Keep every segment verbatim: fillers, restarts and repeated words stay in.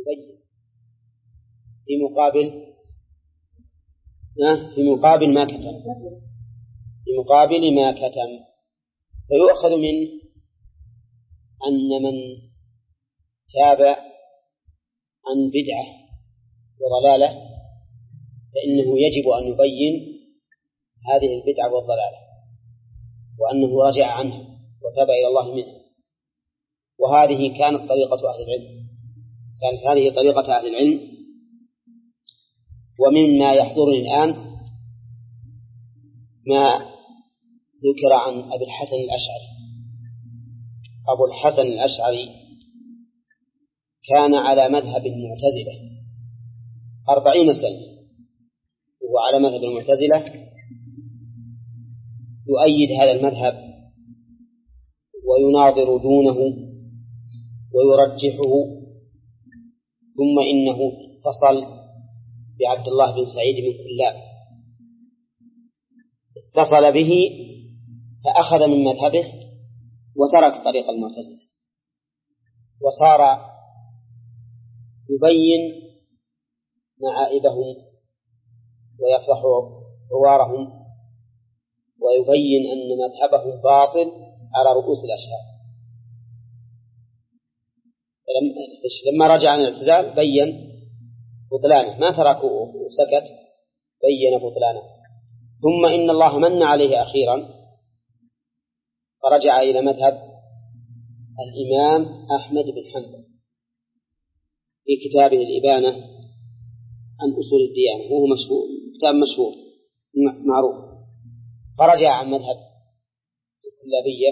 يبين في مقابل في مقابل ما كتم في مقابل ما كتم فيؤخذ منه أن من تاب عن بدعة وضلالة فإنه يجب أن يبين هذه البدعة والضلالة وأنه رجع عنها وتاب إلى الله منها. وهذه كانت طريقة أهل العلم كانت هذه طريقة أهل العلم. ومما يحضرني الآن ما ذكر عن أبي الحسن الأشعري. أبو الحسن الأشعري كان على مذهب المعتزلة أربعين سنة وهو على مذهب المعتزلة، يؤيد هذا المذهب ويناظر دونه ويرجحه. ثم إنه اتصل بعبد الله بن سعيد بن كلاب، اتصل به فأخذ من مذهبه وترك طريق المعتزلة وصار يبين معائبهم ويفضح عوارهم ويبين أن مذهبهم باطل على رؤوس الأشهار. لما رجع عن الاعتزال بين بطلانه، ما تركه وسكت، بين بطلانه. ثم إن الله من عليه أخيرا فرجع إلى مذهب الإمام أحمد بن حنبل في كتابه الإبانة عن أصول الديانة، وهو مشهور كتاب مشهور معروف. فرجع عن مذهب الكلابية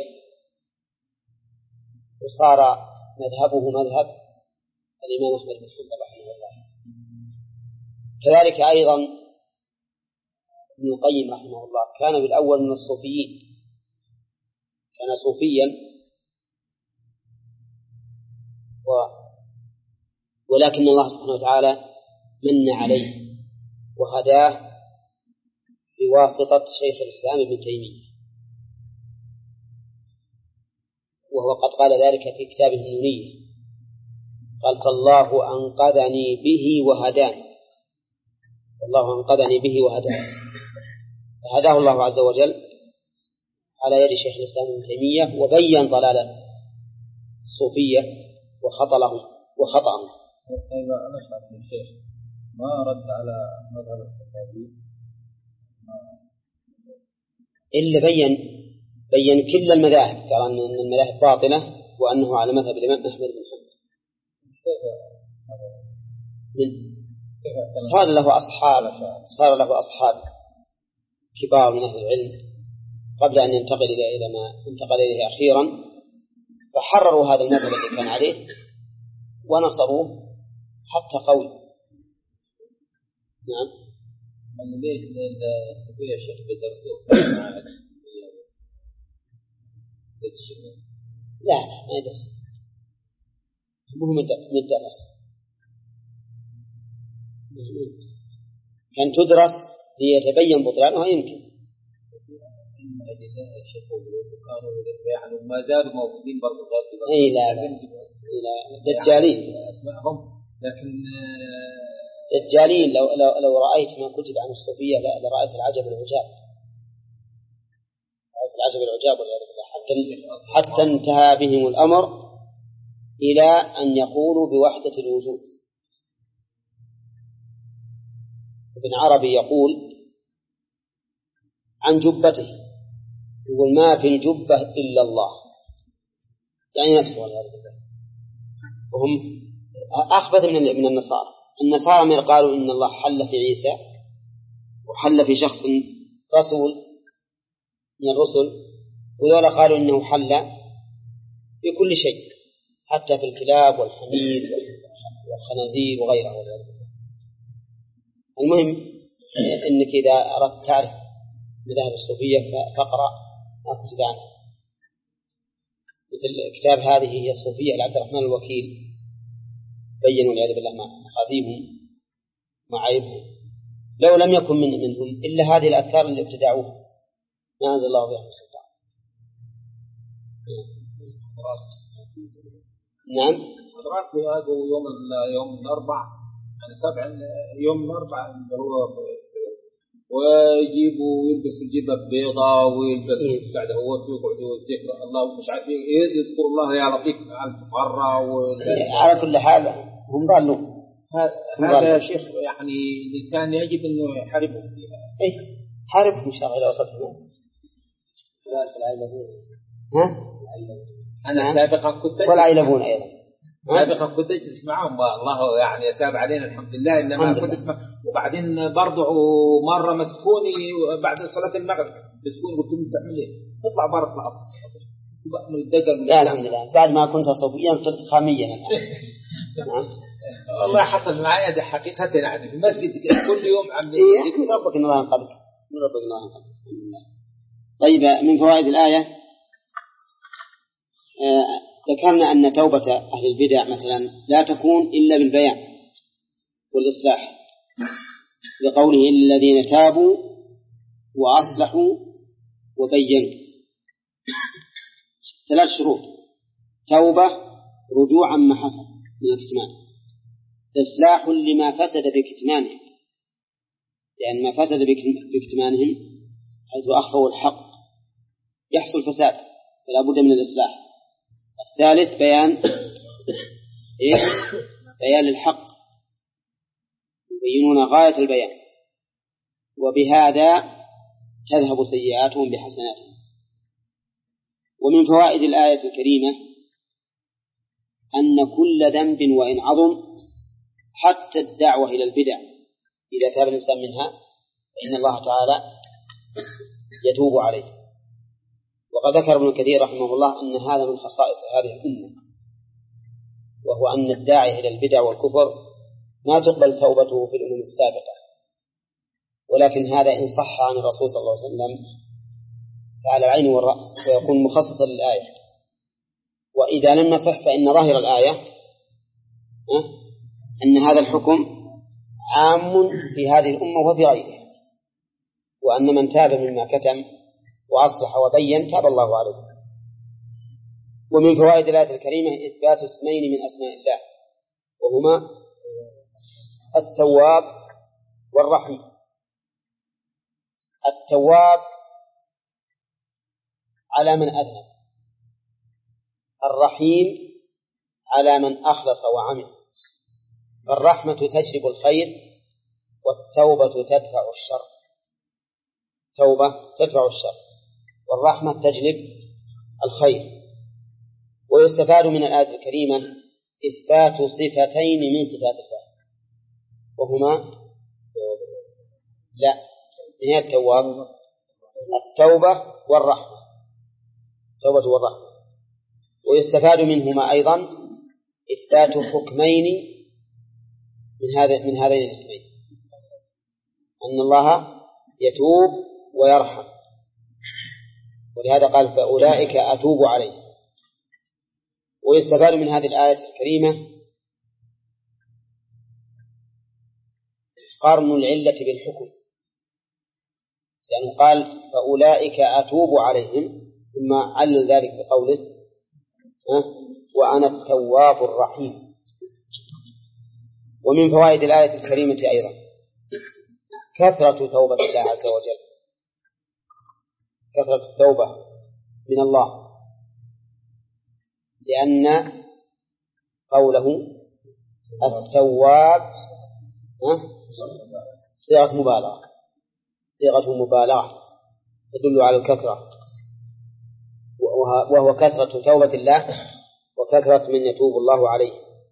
وصار مذهبه مذهب الإمام أحمد بن حنبل رحمه الله. كذلك أيضا ابن القيم رحمه الله كان بالأول من الصوفيين، كان صوفيا و... ولكن الله سبحانه وتعالى من عليه وهداه بواسطة شيخ الإسلام ابن تيمية، وهو قد قال ذلك في كتابه النونية، قال فالله أنقذني به وهداني، الله أنقذني به وهداني. فهداه الله عز وجل على يد شيخ الإسلام ابن تيمية وبين ضلال الصوفية وخطلهم وخطأهم. طيب أنا شاهد الشيخ ما رد على مذهب الكلابية إلا بين بين كل المذاهب، قال أن المذاهب باطلة وأنه على مذهب الإمام أحمد بن حنبل. صار له أصحاب صار له أصحاب كبار من أهل العلم قبل أن ينتقل إلى ما انتقل إليه أخيرا، فحرروا هذا المذهب الذي كان عليه ونصروه حتى قوي. نعم. أنا ليش الصوفية الشيخ بيدرسوه؟ لا ما يدرس، مو مدرس، كان تدرس ليتبين بطلانها يمكن. إن أجل الشيخ وكانوا يعني ما زالوا موجودين برضو غير. إيه لا لا لا دجالين أسمعهم، لكن دجالين. لو لو لو رأيت ما كتب عن الصوفية لا لرأيت العجب والعجاب، رأيت العجب والعجاب والعياذ بالله، حتى حتى انتهى بهم الأمر إلى أن يقولوا بوحدة الوجود. ابن عربي يقول عن جبته، يقول ما في الجبة إلا الله، يعني نفسه والعياذ بالله. وهم أخبث من من النصارى. النصارى من قالوا إن الله حل في عيسى وحل في شخص رسول من الرسل، وذولا قالوا إنه حل في كل شيء حتى في الكلاب والحمير والخنازير وغيرها. المهم إنك إذا أردت تعرف مذاهب الصوفية فاقرأ ما كتب عنه، مثل كتاب هذه هي الصوفية لعبد الرحمن الوكيل، بيّنوا والعياذ بالله مخازيهم معايبهم. لو لم يكن من منهم إلا هذه الأذكار اللي ابتدعوها ما أنزل الله بها من سلطان. نعم. حضرات يوم يوم الأربع يعني سبع يوم الأربع اللي هو ويجيبوا ويلبس الجبة بيضاء ويلبس بعد هو ويقعدوا يذكر الله مش عارف يذكر الله يا لطيف على الفقرة على كل حال هم ضالوا. هذا يا شيخ يعني الإنسان يجب إنه يحاربهم فيها. إيه حاربهم إن شاء الله إذا وصلتهم. لا في العيلبون. ها؟ أنا سابقا كنت. ولا يلبون أيضا. سابقا كنت أجلس معهم الله يعني يتابع علينا الحمد لله إنما كنت م... وبعدين برضو مرة مسكوني بعد صلاة المغرب مسكوني قلت لهم تعمل إيه؟ اطلع بره اطلع من الدقل. لا الحمد لله بعد ما كنت صوفيا صرت خاميا الآن. والله حصل معايا ده حقيقة يعني في المسجد كل يوم عم إيه ربك إن الله ينقذك ربك إن الله ينقذك. طيب من فوائد الآية آه ذكرنا أن توبة أهل البدع مثلا لا تكون إلا بالبيان والإصلاح بقوله الذين تابوا وأصلحوا وبينوا. ثلاث شروط: توبة رجوع عما حصل من الكتمان، إصلاح لما فسد بكتمانهم لأن ما فسد بكتمانهم حيث أخفوا الحق يحصل فساد فلا بد من الإصلاح. الثالث بيان إيه؟ بيان الحق يبينون غاية البيان وبهذا تذهب سيئاتهم بحسناتهم. ومن فوائد الآية الكريمة أن كل ذنب وإن عظم حتى الدعوة إلى البدع إذا تاب الإنسان منها فإن الله تعالى يتوب عليه. وقد ذكر ابن كثير رحمه الله أن هذا من خصائص هذه الأمة وهو أن الداعي إلى البدع والكفر ما تقبل توبته في الأمم السابقة ولكن هذا إن صح عن الرسول صلى الله عليه وسلم فعلى العين والرأس ويكون مخصصا للآية. وإذا لم يصح فإن ظاهر الآية أن هذا الحكم عام في هذه الأمة وفي غيرها وأن من تاب مما كتم وأصلح وبين تاب الله عليه. ومن فوائد الآية الكريمة إثبات اسمين من أسماء الله وهما التواب والرحيم. التواب على من أذنب، الرحيم على من أخلص وعمل. الرحمة تجلب الخير والتوبة تدفع الشر. توبة تدفع الشر والرحمة تجلب الخير. ويستفاد من الآية الكريمة إثبات صفتين من صفات الله وهما لا هي التواب التوبة والرحمة التوبة والرحمة. ويستفاد منهما أيضا إثبات حكمين من هذا من هذين الاسمين أن الله يتوب ويرحم ولهذا قال فأولئك أتوب عليهم. ويستفاد من هذه الآية الكريمة قرن العلة بالحكم لأنه قال فأولئك أتوب عليهم ثم علل ذلك بقوله وأنا التواب الرحيم. ومن فوائد الآية الكريمة أيضا كثرة توبة الله عز وجل كثرة التوبة من الله لأن قوله التواب صيغة مبالغة صيغة مبالغة تدل على الكثرة وهو كثرة توبة الله وكثرة من يتوب الله عليه.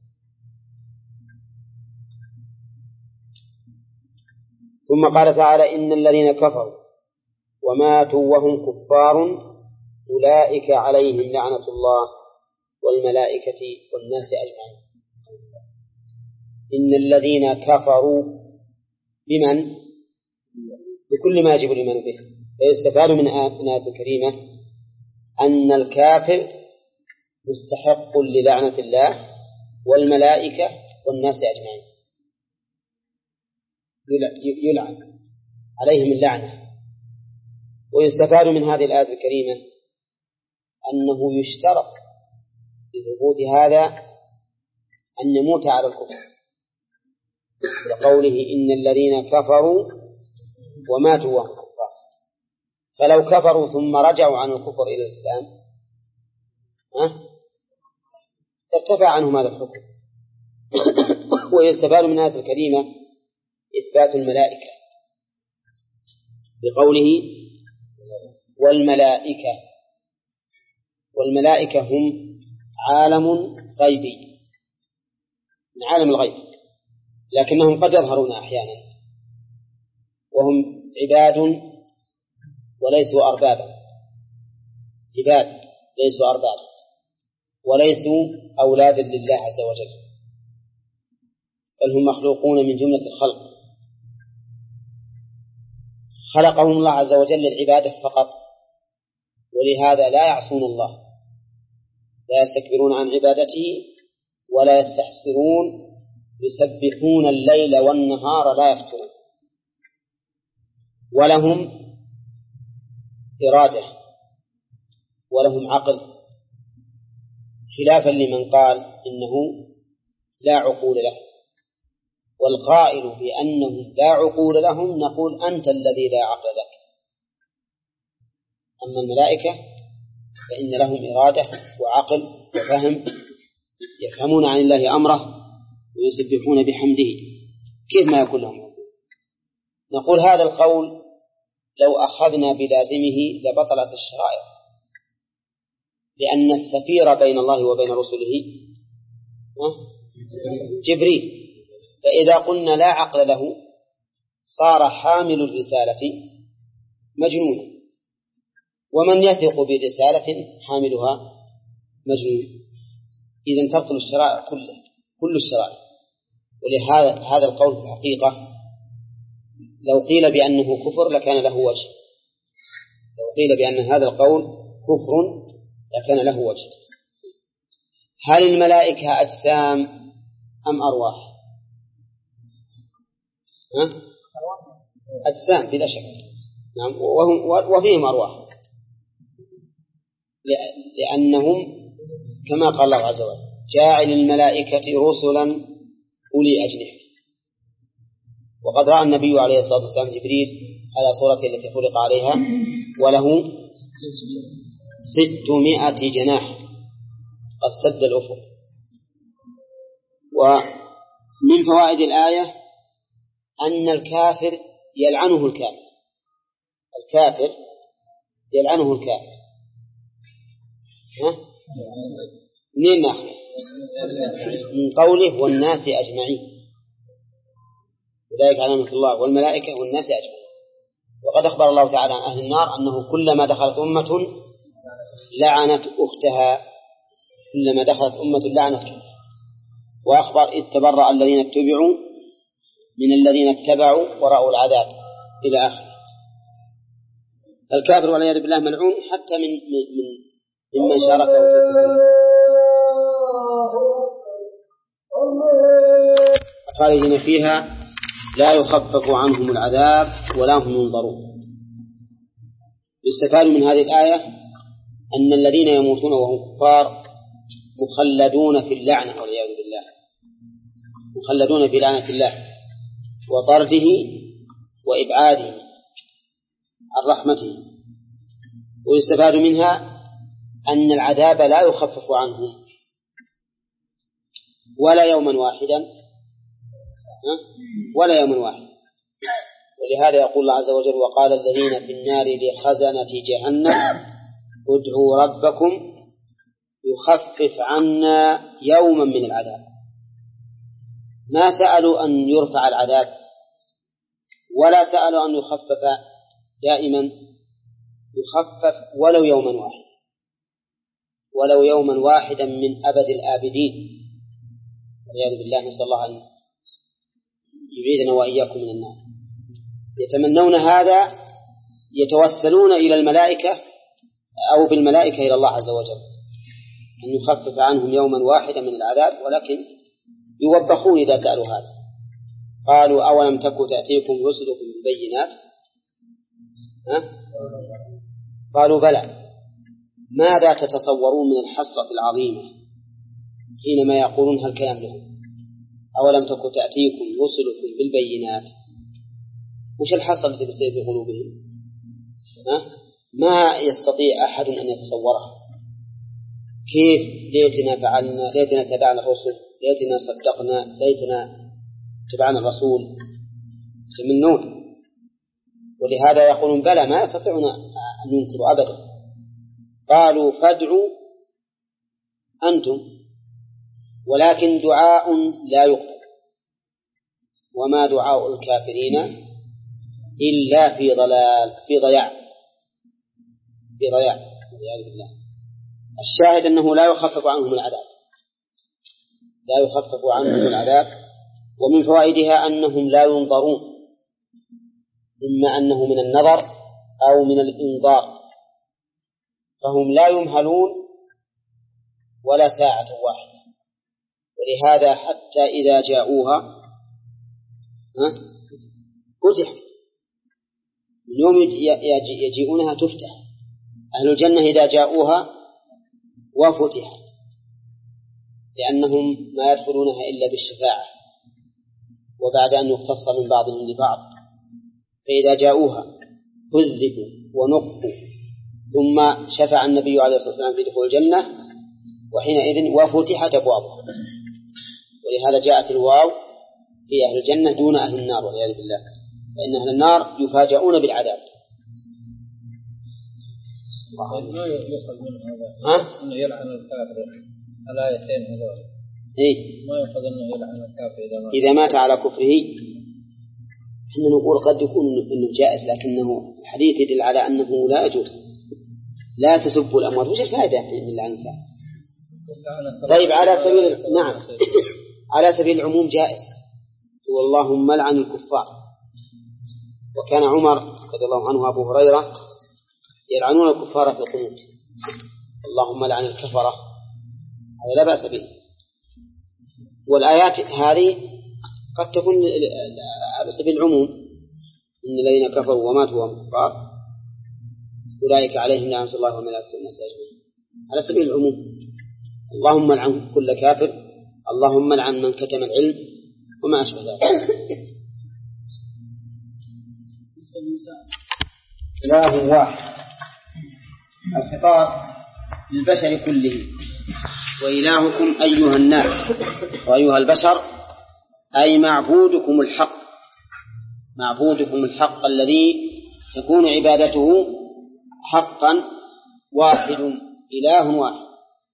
ثم قال تعالى إن الذين كفروا وماتوا وهم كفار أولئك عليهم لعنة الله والملائكة والناس أجمعين. إن الذين كفروا بمن بكل ما يجب الإيمان به. فيستفاد من الآية الكريمة أن الكافر مستحق للعنة الله والملائكة والناس أجمعين يلعن عليهم اللعنة. ويستفاد من هذه الآية الكريمة أنه يشترط لثبوت هذا أن نموت على الكفر، لقوله إن الذين كفروا وماتوا وهم كفار. فلو كفروا ثم رجعوا عن الكفر إلى الإسلام ها ارتفع عنهم هذا الحكم. ويستفاد من هذه الكلمة إثبات الملائكة بقوله والملائكة. والملائكة هم عالم غيبي من عالم الغيب، لكنهم قد يظهرون أحيانا، وهم عباد وليسوا أربابا، عباد ليسوا أربابا وليسوا أولادا لله عز وجل، بل هم مخلوقون من جملة الخلق، خلقهم الله عز وجل للعبادة فقط، ولهذا لا يعصون الله، لا يستكبرون عن عبادته ولا يستحسرون، يسبحون الليل والنهار لا يفترون. ولهم إرادة ولهم عقل، خلافا لمن قال إنه لا عقول له. والقائل بأنهم لا عقول لهم نقول أنت الذي لا عقل لك. أما الملائكة فإن لهم إرادة وعقل وفهم، يفهمون عن الله أمره ويسبحون بحمده، كيف ما يكون لهم عقول؟ نقول هذا القول لو أخذنا بلازمه لبطلت الشرائع، لأن السفير بين الله وبين رسله جبريل، فإذا قلنا لا عقل له صار حامل الرسالة مجنونا، ومن يثق برسالة حاملها مجنون. إذن تبطل الشرائع كلها، كل الشرائع. ولهذا هذا القول في الحقيقة لو قيل بأنه كفر لكان له وجه، لو قيل بأن هذا القول كفر لكان له وجه. هل الملائكة أجسام أم أرواح؟ ها؟ أجسام بلا شك، نعم، وهم وفيهم أرواح، لأنهم كما قال الله عز وجل جاعل الملائكة رسلا أولي أجنحة. وقد رأى النبي عليه الصلاة والسلام جبريل على صورته التي خلق عليها وله ستمائة جناح قد سد الأفق. ومن فوائد الآية أن الكافر يلعنه الكافر، الكافر يلعنه الكافر. ها؟ منين نأخذ؟ من قوله والناس أجمعين، وذلك علامة الله والملائكة والناس أجمعين. وقد أخبر الله تعالى عن أهل النار أنه كلما دخلت أمة لعنت أختها، كلما دخلت أمة لعنت أختها. وأخبر إذ تبرأ الذين اتبعوا من الذين اتبعوا ورأوا العذاب إلى آخره. الكافر والعياذ بالله ملعون حتى من من ممن شاركه في خالدين فيها لا يخفف عنهم العذاب ولا هم ينظرون. يستفاد من هذه الآية أن الذين يموتون وهم كفار مخلدون في اللعنة والعياذ بالله، مخلدون في لعنة الله وطرده وإبعاده عن رحمته. ويستفاد منها أن العذاب لا يخفف عنهم ولا يوما واحدا ولا يوما واحدا. ولهذا يقول الله عز وجل وقال الذين في النار لخزنة جهنم ادعوا ربكم يخفف عنا يوما من العذاب. ما سألوا أن يرفع العذاب ولا سألوا أن يخفف دائما، يخفف ولو يوما واحدا، ولو يوما واحدا من أبد الآبدين والعياذ بالله. نسأل الله أن يبعدنا وإياكم من النار. يتمنون هذا، يتوسلون إلى الملائكة أو بالملائكة إلى الله عز وجل أن يخفف عنهم يوما واحدا من العذاب، ولكن يوبخون إذا سألوا هذا. قالوا أولم تكن تأتيكم رسلكم بالبينات؟ ها؟ قالوا بلى. ماذا تتصورون من الحسرة العظيمة حينما يقولون هالكلام لهم أولم تكن تأتيكم رسلكم بالبينات، وش الحصر الذي بيصير في قلوبهم؟ ما يستطيع أحد أن يتصوره. كيف ليتنا فعلنا، ليتنا تبعنا الرسل، ليتنا صدقنا، ليتنا تبعنا الرسول، يتمنون. ولهذا يقولون بلى ما يستطيعون أن ينكروا أبدا. قالوا فادعوا أنتم، ولكن دعاء لا يقبل، وما دعاء الكافرين إلا في ضلال، في ضياع، في ضياع والعياذ بالله. الشاهد أنه لا يخفف عنهم العذاب، لا يخفف عنهم العذاب. ومن فوائدها أنهم لا ينظرون، إما أنه من النظر أو من الإنذار، فهم لا يمهلون ولا ساعة واحدة. ولهذا حتى إذا جاءوها فتحت، اليوم يجيئونها تفتح. أهل الجنة إذا جاءوها وفتحت، لأنهم ما يدخلونها إلا بالشفاعة وبعد أن يقتص من بعضهم لبعض. فإذا جاءوها كذبوا ونقوا، ثم شفع النبي عليه الصلاة والسلام في دخول الجنة، وحينئذ وفتحت أبوابها. ولهذا جاءت الواو في أهل الجنة دون أهل النار والعياذ بالله، فإن أهل النار يفاجؤون بالعذاب. ما يؤخذ من هذا أنه يلعن الكافر الآيتين هذول. إيه؟ ما يؤخذ أنه يلعن الكافر إذا مات, إذا مات على كفره. إحنا نقول قد يكون إنه جائز، لكنه الحديث يدل على أنه لا يجوز. لا تسبوا الأموات، وش الفائدة من لعن الكافر؟ طيب على سبيل نعم على سبيل العموم جائز، واللهم لعن الكفار. وكان عمر رضي الله عنه أبو هريرة يلعنون الكفار في القنوت، اللهم لعن الكفرة، هذا لا بأس به. والآيات هذه قد تكون على سبيل العموم، إن الذين كفروا وماتوا وهم كفار أولئك عليهم لعنة الله وملائكته والناس أجمعين، على سبيل العموم. اللهم لعن كل كافر، اللهم لعن من كتم العلم وما أشبه ذلك. إله واحد، الخطاب للبشر كله. وإلهكم أيها الناس وأيها البشر أي معبودكم الحق، معبودكم الحق الذي تكون عبادته حقا واحد، إله واحد.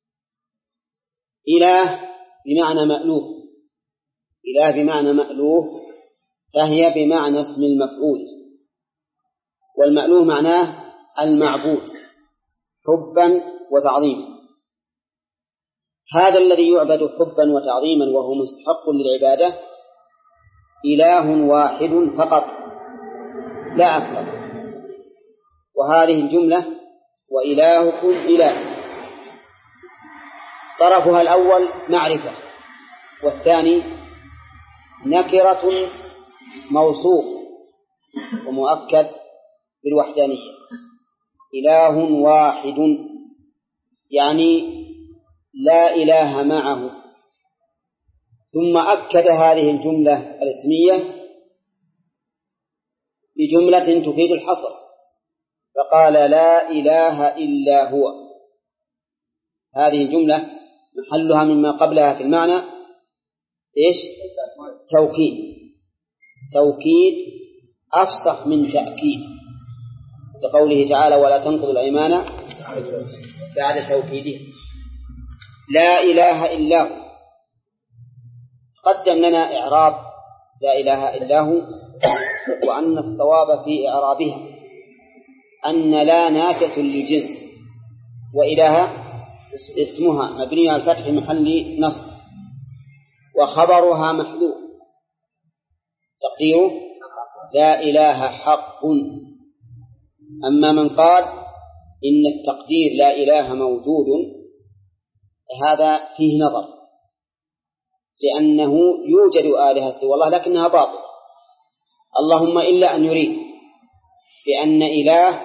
إله بمعنى مألوه، إله بمعنى مألوه، فهي بمعنى اسم المفعول، والمألوه معناه المعبود حبا وتعظيما. هذا الذي يعبد حبا وتعظيما وهو مستحق للعبادة إله واحد فقط لا أكثر. وهذه الجملة وإلهكم إله طرفها الأول معرفة، والثاني نكرة موصوف ومؤكد بالوحدانية. إله واحد يعني لا إله معه. ثم أكد هذه الجملة الاسمية بجملة تفيد الحصر، فقال لا إله إلا هو. هذه الجملة محلها مما قبلها في المعنى إيش؟ توكيد، توكيد أفصح من تأكيد، لقوله تعالى ولا تنقضوا الأيمان بعد توكيده. لا إله إلا هو، قدم لنا إعراب لا إله إلا هو، وأن الصواب في إعرابها أن لا نافية للجنس، وإله اسمها مبني على الفتح محل نصب، وخبرها محذوف تقديره لا إله حق. أما من قال إن التقدير لا إله موجود هذا فيه نظر، لأنه يوجد آلهة سوى الله لكنها باطلة، اللهم إلا أن يريد بأن إله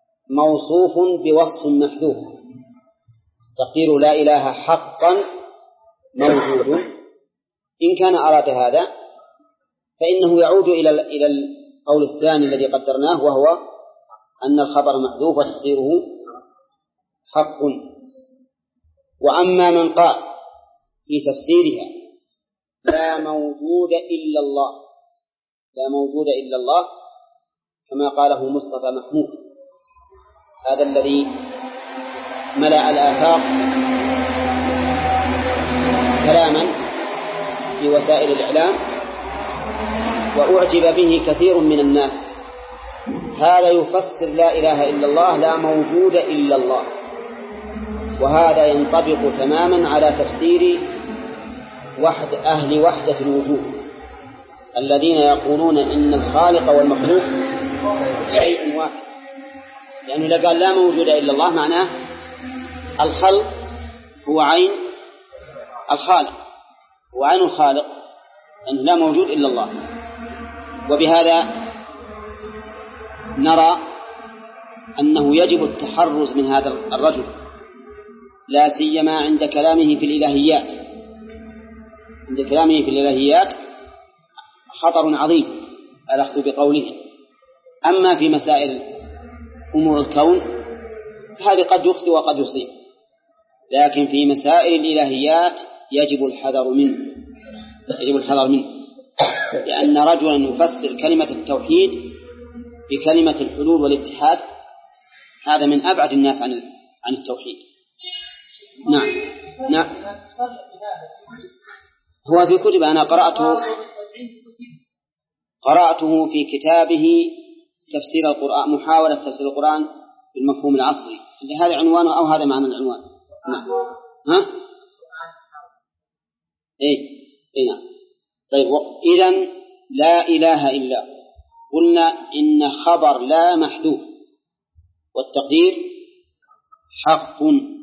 موصوف بوصف محذوف تقدير لا إله حقا موجود. إن كان أراد هذا فإنه يعود إلى إلى القول الثاني الذي قدرناه، وهو أن الخبر محذوف وتقديره حق. وأما من قال في تفسيرها لا موجود إلا الله، لا موجود إلا الله كما قاله مصطفى محمود، هذا الذي ملأ الآفاق كلاما في وسائل الإعلام وأعجب به كثير من الناس، هذا يفسر لا إله إلا الله لا موجود إلا الله، وهذا ينطبق تماما على تفسير وحد أهل وحدة الوجود الذين يقولون إن الخالق والمخلوق شيء واحد. لأنه يعني قال لا موجود إلا الله معناه الخلق هو عين الخالق، وعين الخالق أنه لا موجود إلا الله. وبهذا نرى أنه يجب التحرز من هذا الرجل، لا سيما عند كلامه في الإلهيات. عند كلامه في الإلهيات خطر عظيم الأخذ بقوله. أما في مسائل أمور الكون فهذه قد يخطئ وقد يصيب، لكن في مسائل الإلهيات يجب الحذر منه، يجب الحذر منه، لأن رجلا يفسر كلمة التوحيد بكلمة الحلول والاتحاد هذا من أبعد الناس عن عن التوحيد. نعم نعم هو في كتب أنا قرأته قرأته في كتابه تفسير القرآن، محاولة تفسير القرآن بالمفهوم العصري، هذا عنوانه أو هذا معنى العنوان. نعم ها إيه إيه نعم. طيب إذن لا إله إلا، قلنا إن خبر لا محذوف والتقدير حق،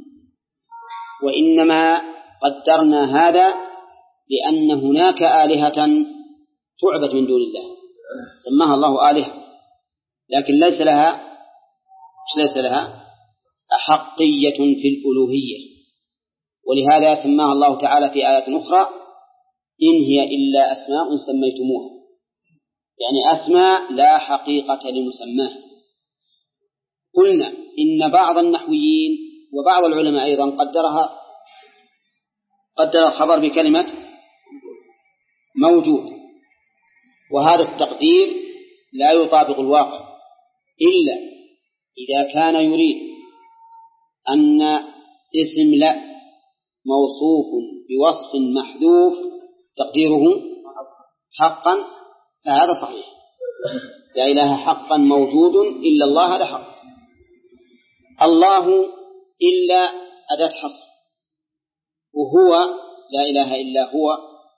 وإنما قدرنا هذا لأن هناك آلهة تعبد من دون الله سماها الله آلهة، لكن ليس لها ليس لها أحقية في الألوهية، ولهذا سماها الله تعالى في آية أخرى إن هي إلا أسماء سميتموها، يعني أسماء لا حقيقة لمسماها. قلنا إن بعض النحويين وبعض العلماء أيضا قدرها قدر الخبر بكلمة موجود، وهذا التقدير لا يطابق الواقع إلا إذا كان يريد أن اسم لا موصوف بوصف محذوف تقديره حقا، فهذا صحيح. لا إله حقا موجود إلا الله، هذا حق. الله إلا أداة حصر، وهو لا إله إلا هو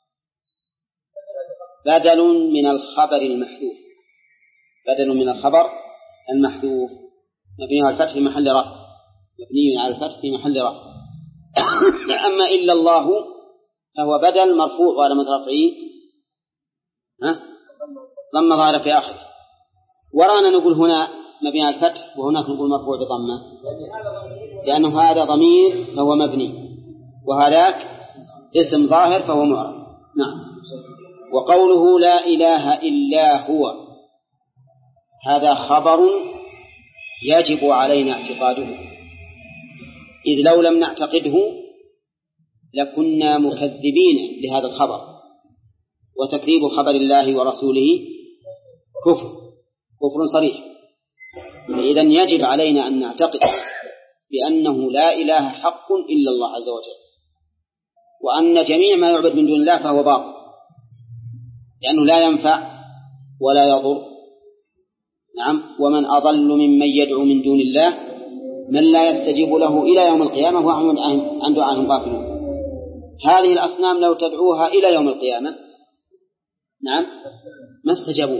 بدل من الخبر المحذوف، بدل من الخبر المحذوف مبني على الفتح في محل رفع، مبني على الفتح في محل رفع. أما إلا الله فهو بدل مرفوع وعلامة رفعه ها ضم ظاهر في آخره، ورانا نقول هنا مبني على الفتح وهناك نقول مرفوع بضمة، لأنه هذا ضمير فهو مبني وهذاك اسم ظاهر فهو معرب. نعم. وقوله لا إله إلا هو هذا خبر يجب علينا اعتقاده، إذ لو لم نعتقده لكنا مكذبين لهذا الخبر، وتكذيب خبر الله ورسوله كفر كفر صريح. إذن يجب علينا أن نعتقد بأنه لا إله حق إلا الله عز وجل، وأن جميع ما يعبد من دون الله فهو باطل، لأنه لا ينفع ولا يضر. نعم. ومن أضل ممن يدعو من دون الله من لا يستجيب له إلى يوم القيامة وهم عن دعائهم غافلون. هذه الأصنام لو تدعوها إلى يوم القيامة نعم ما استجابوا،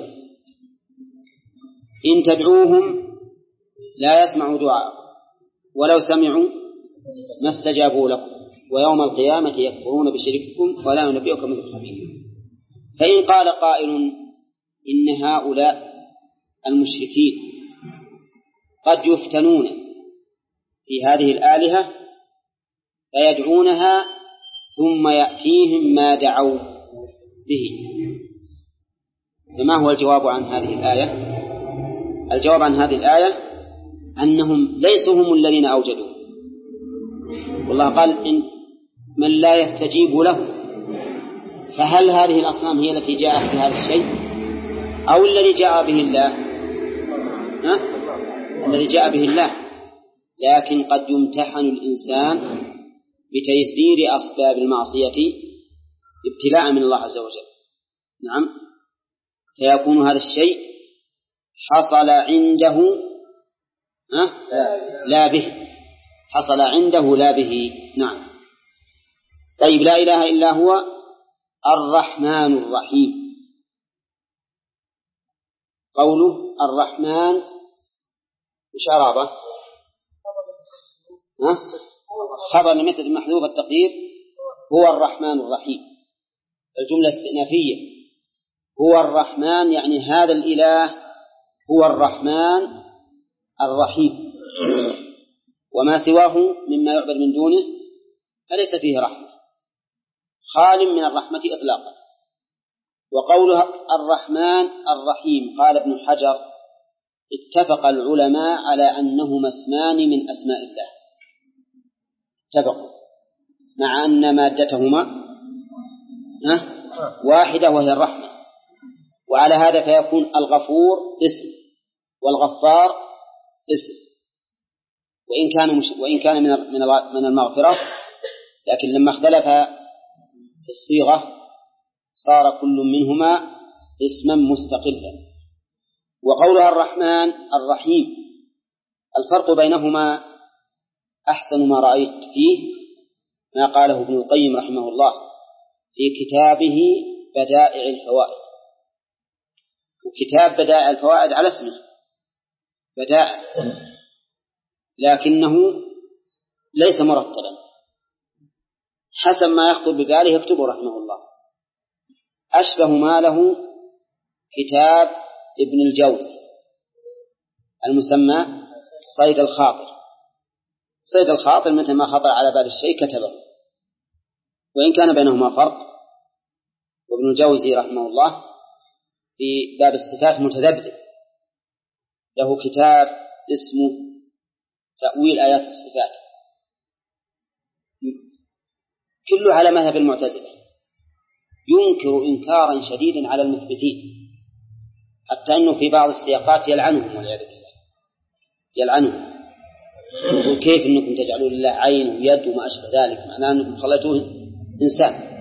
إن تدعوهم لا يسمعوا دعاء، ولو سمعوا ما استجابوا لكم، ويوم القيامة يكفرون بشرككم ولا ينبئكم مثل خبير. فإن قال قائل إن هؤلاء المشركين قد يفتنون في هذه الآلهة فيدعونها ثم يأتيهم ما دعوا به. فما هو الجواب عن هذه الآية؟ الجواب عن هذه الآية أنهم ليسوا هم الذين أوجدوا، والله قال إن من لا يستجيب له، فهل هذه الأصنام هي التي جاءت بهذا الشيء أو الذي جاء به الله؟ ها؟ الذي جاء به الله، لكن قد يمتحن الإنسان بتيسير أسباب المعصية ابتلاء من الله عز وجل. نعم، فيكون هذا الشيء حصل عنده ها؟ لا به، حصل عنده لا به. نعم. طيب، لا إله إلا هو الرحمن الرحيم. قوله الرحمن وش إعرابه؟ خبر لمثل محذوف التقدير هو الرحمن الرحيم. الجملة استئنافية، هو الرحمن يعني هذا الإله هو الرحمن الرحيم، وما سواه مما يعبد من دونه فليس فيه رحمة، خال من الرحمة إطلاقا. وقولها الرحمن الرحيم قال ابن حجر اتفق العلماء على أنهما اسمان من أسماء الله، اتفقوا مع أن مادتهما واحدة وهي الرحمة، وعلى هذا فيكون الغفور اسم والغفار اسم، وإن كان مش وإن كان من من المغفرة، لكن لما اختلف في الصيغة صار كل منهما اسما مستقلا. وقولها الرحمن الرحيم الفرق بينهما أحسن ما رأيت فيه ما قاله ابن القيم رحمه الله في كتابه بدائع الفوائد. وكتاب بدائع الفوائد على اسمه بدائع، لكنه ليس مرتبا، حسب ما يخطر بباله يكتبه رحمه الله. أشبه ما له كتاب ابن الجوزي المسمى صيد الخاطر. صيد الخاطر متى ما خطر على بال الشيء كتبه، وإن كان بينهما فرق. وابن الجوزي رحمه الله في باب الصفات متذبذب، له كتاب اسمه تأويل آيات الصفات كله على مذهب المعتزلة، ينكر إنكارا شديدا على المثبتين، حتى أنه في بعض السياقات يلعنهم والعياذ بالله، يلعنهم يقول كيف أنكم تجعلون لله عين ويد وما أشبه ذلك، معناه أنكم خليتوه إنسان،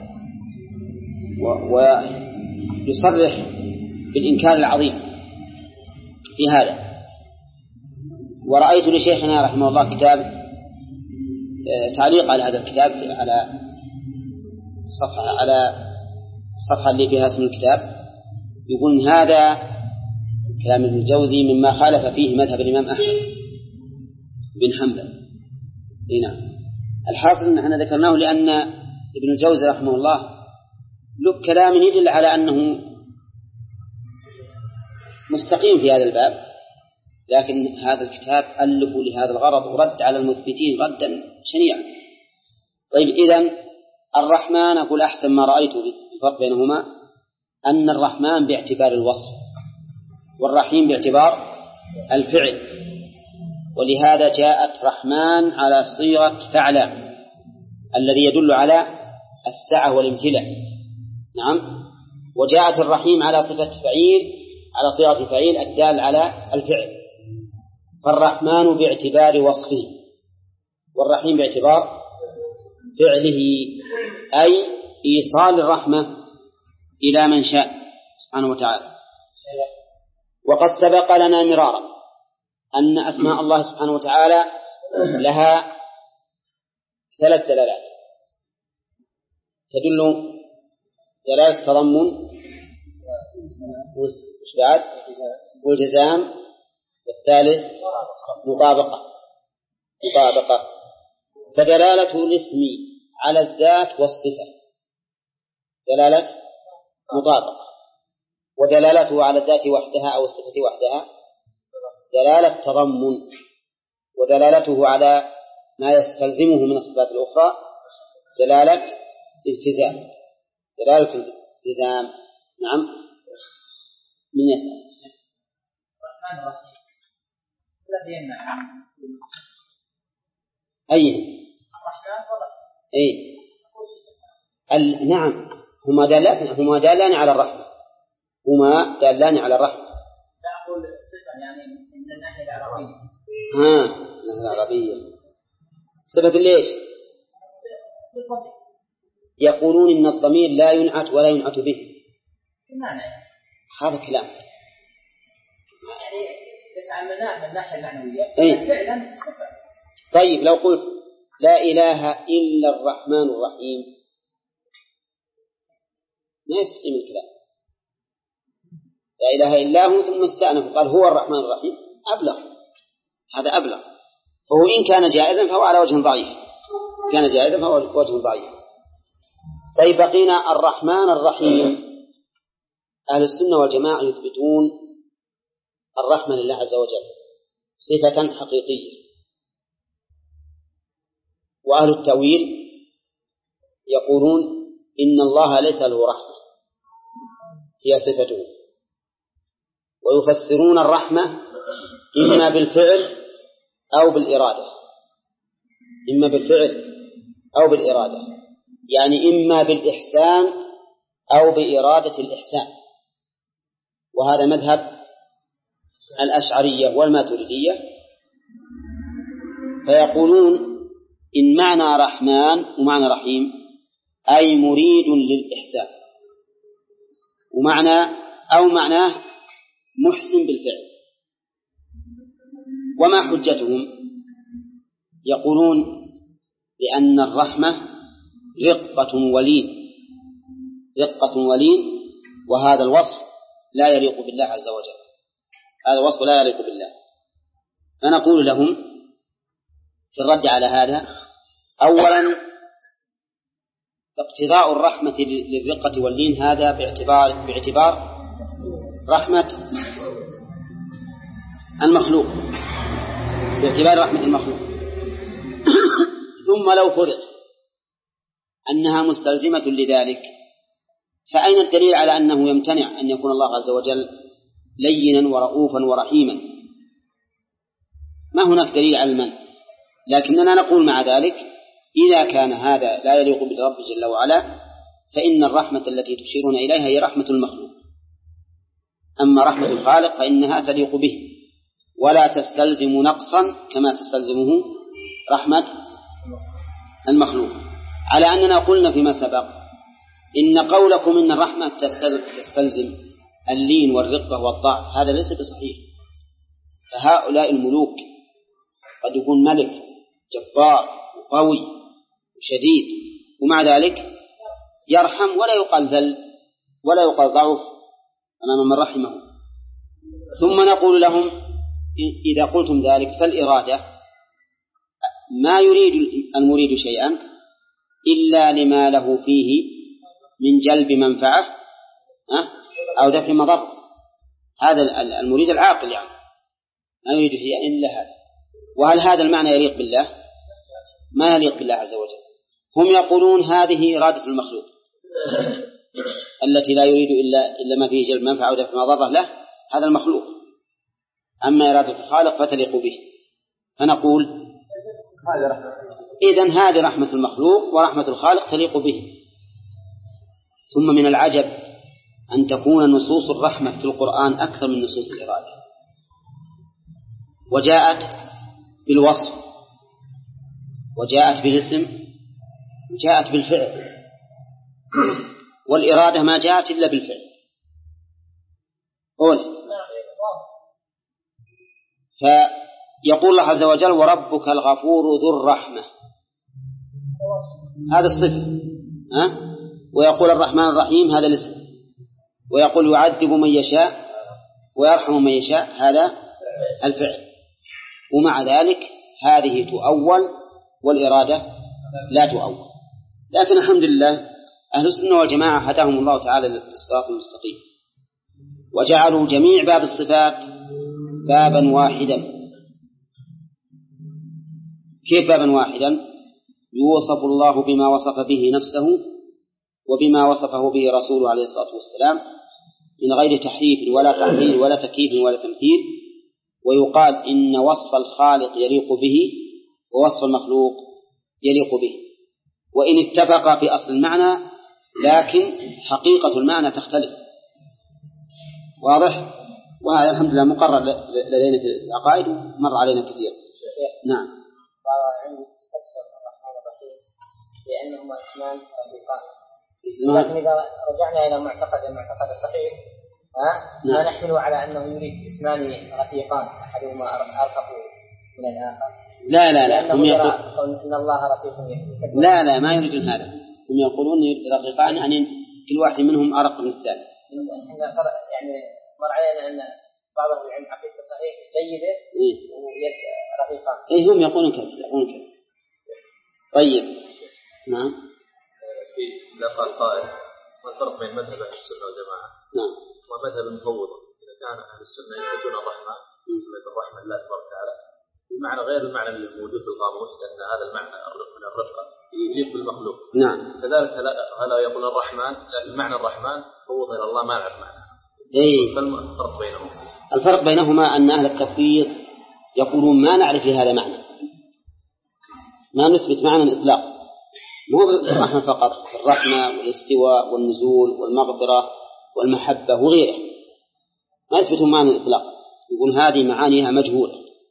ويصرح بالإنكار العظيم في هذا. ورأيت لشيخنا رحمه الله كتاب تعليق على هذا الكتاب على صفحة على الصفحة اللي فيها اسم الكتاب، يقول هذا كلام ابن الجوزي مما خالف فيه مذهب الإمام أحمد بن حنبل. نعم، الحاصل أن احنا ذكرناه لأن ابن الجوزي رحمه الله له كلام يدل على أنه مستقيم في هذا الباب، لكن هذا الكتاب ألفه لهذا الغرض ورد على المثبتين ردا شنيعا. طيب، إذن الرحمن أقول أحسن ما رأيته الفرق بينهما أن الرحمن باعتبار الوصف والرحيم باعتبار الفعل، ولهذا جاءت رحمن على صيغة فعلا الذي يدل على السعة والامتلاء. نعم، وجاءت الرحيم على صفة فعيل على صيغة فعيل الدال على الفعل، فالرحمن باعتبار وصفه والرحيم باعتبار فعله، أي إيصال الرحمة إلى من شاء سبحانه وتعالى. وقد سبق لنا مرارا أن أسماء الله سبحانه وتعالى لها ثلاث دلالات تدل دلالة تضمن وش بعد والتزام، والثالث مطابقة مطابقة فدلالته الاسم على الذات والصفة دلالة مطابقة، ودلالته على الذات وحدها أو الصفة وحدها دلالة تضمن، ودلالته على ما يستلزمه من الصفات الأخرى دلالة التزام، دلالة التزام. نعم. من يسأل؟ الرحمن الرحيم الذي يمنع أي الرحمن والرحيم. أي ال... نعم، هما دالان هما دالان على الرحمة، هما دالان على الرحمة. لا أقول صفة يعني من الناحية العربية. ها الناحية العربية صفة ليش؟ يقولون إن الضمير لا ينعت ولا ينعت به. معنى هذا كلام يعني يتعاملنا من الناحية المعنوية. أي. فعلا صفة. طيب لو قلت لا إله إلا الرحمن الرحيم ما يستقيم الكلام. لا إله إلا هو ثم استأنف قال هو الرحمن الرحيم، أبلغ، هذا أبلغ. فهو إن كان جائزا فهو على وجه ضعيف، كان جائزا فهو على وجه ضعيف. طيب بقينا الرحمن الرحيم. أهل السنة والجماعة يثبتون الرحمة لله عز وجل صفة حقيقية، وأهل التأويل يقولون إن الله ليس له رحمة هي صفته، ويفسرون الرحمة إما بالفعل أو بالإرادة، إما بالفعل أو بالإرادة، يعني إما بالإحسان أو بإرادة الإحسان. وهذا مذهب الأشعرية والماتريدية، فيقولون إن معنى رحمن ومعنى رحيم أي مريد للإحسان، ومعنى أو معناه محسن بالفعل. وما حجتهم؟ يقولون لأن الرحمة رقة ولين، رقة ولين، وهذا الوصف لا يليق بالله عز وجل، هذا الوصف لا يليق بالله. فنقول لهم في الرد على هذا: أولا اقتضاء الرحمة للرقة واللين هذا باعتبار باعتبار رحمة المخلوق، باعتبار رحمة المخلوق. ثم لو فرض أنها مستلزمة لذلك فأين الدليل على أنه يمتنع أن يكون الله عز وجل لينا ورؤوفا ورحيما؟ ما هناك دليل على المنع، لكننا نقول مع ذلك إذا كان هذا لا يليق بالرب جل وعلا فإن الرحمة التي تشيرون إليها هي رحمة المخلوق، أما رحمة الخالق فإنها تليق به ولا تستلزم نقصا كما تستلزمه رحمة المخلوق. على أننا قلنا فيما سبق إن قولكم إن الرحمة تستلزم اللين والرقة والضعف هذا ليس بصحيح. فهؤلاء الملوك قد يكون ملك جبار وقوي وشديد ومع ذلك يرحم ولا يقال ذل ولا يقال ضعف أمام من رحمه. ثم نقول لهم إذا قلتم ذلك فالإرادة ما يريد المريد شيئا إلا لما له فيه من جلب منفعة أو دفع مضر، هذا المريد العاقل يعني ما يريد شيئا إلا هذا. وهل هذا المعنى يليق بالله؟ ما يليق بالله عز وجل. هم يقولون هذه إرادة المخلوق التي لا يريد إلا, إلا ما فيه جلب منفعة أو دفع مضرة له، هذا المخلوق. أما إرادة الخالق فتليق به. فنقول إذن هذه رحمة المخلوق ورحمة الخالق تليق به. ثم من العجب أن تكون نصوص الرحمة في القرآن أكثر من نصوص الإرادة، وجاءت بالوصف وجاءت بالاسم وجاءت بالفعل، والإرادة ما جاءت إلا بالفعل. قول فيقول الله عز وجل وربك الغفور ذو الرحمة، هذا الصفة، ها؟ ويقول الرحمن الرحيم هذا الاسم، ويقول يعذب من يشاء ويرحم من يشاء هذا الفعل. ومع ذلك هذه تؤول والإرادة لا تؤول. لكن الحمد لله أهل السنة والجماعة هداهم الله تعالى للصراط المستقيم وجعلوا جميع باب الصفات بابا واحدا. كيف بابا واحدا؟ يوصف الله بما وصف به نفسه وبما وصفه به رسوله عليه الصلاة والسلام من غير تحريف ولا تعديل ولا تكييف ولا تمثيل، ويقال إن وصف الخالق يليق به ووصف المخلوق يليق به، وإن اتفق في أصل المعنى لكن حقيقة المعنى تختلف. واضح؟ وهذا الحمد لله مقرر لدينا في العقائد ومر علينا كثير. نعم. عندي تفسير الرحمن الرحيم لأنهما اسمان رفيقان، لكن إذا رجعنا إلى معتقد المعتقد الصحيح ما نحمله على أنه يريد اسمان رفيقان أحدهما أرفق من الآخر. لا لا لا هم يقول إن الله رفيق. لا لا ما يريدون هذا، هم يقولون رفيقان يعني كل واحد منهم أرق من الثاني. يعني مر علينا أن بعض العلم عقيدة صحيح جيدة إيه؟ رفيقان. إيه هم يقولون كذا يقولون كذا. طيب نعم. في لا قال قائل ما الفرق بين مذهب أهل السنة والجماعة نعم ومذهب المفوضة؟ إذا كان أهل السنة يثبتون الرحمن صفة الرحمة لله تبارك وتعالى بمعنى غير المعنى اللي موجود في القاموس، لأن هذا المعنى من الرفقة يليق بالمخلوق. نعم. كذلك هلا يقول الرحمن لكن معنى الرحمن فوض إلى الله ما نعرف معناه. إيه. فالفرق بينهم الفرق بينهما أن أهل التفويض يقولون ما نعرف لهذا معنى، ما نثبت معنى إطلاق، مو الرحمة فقط، الرحمة والاستواء والنزول والمغفرة والمحبة وغيره، ما يثبتون معنى إطلاق، يقول هذه معانيها مجهولة.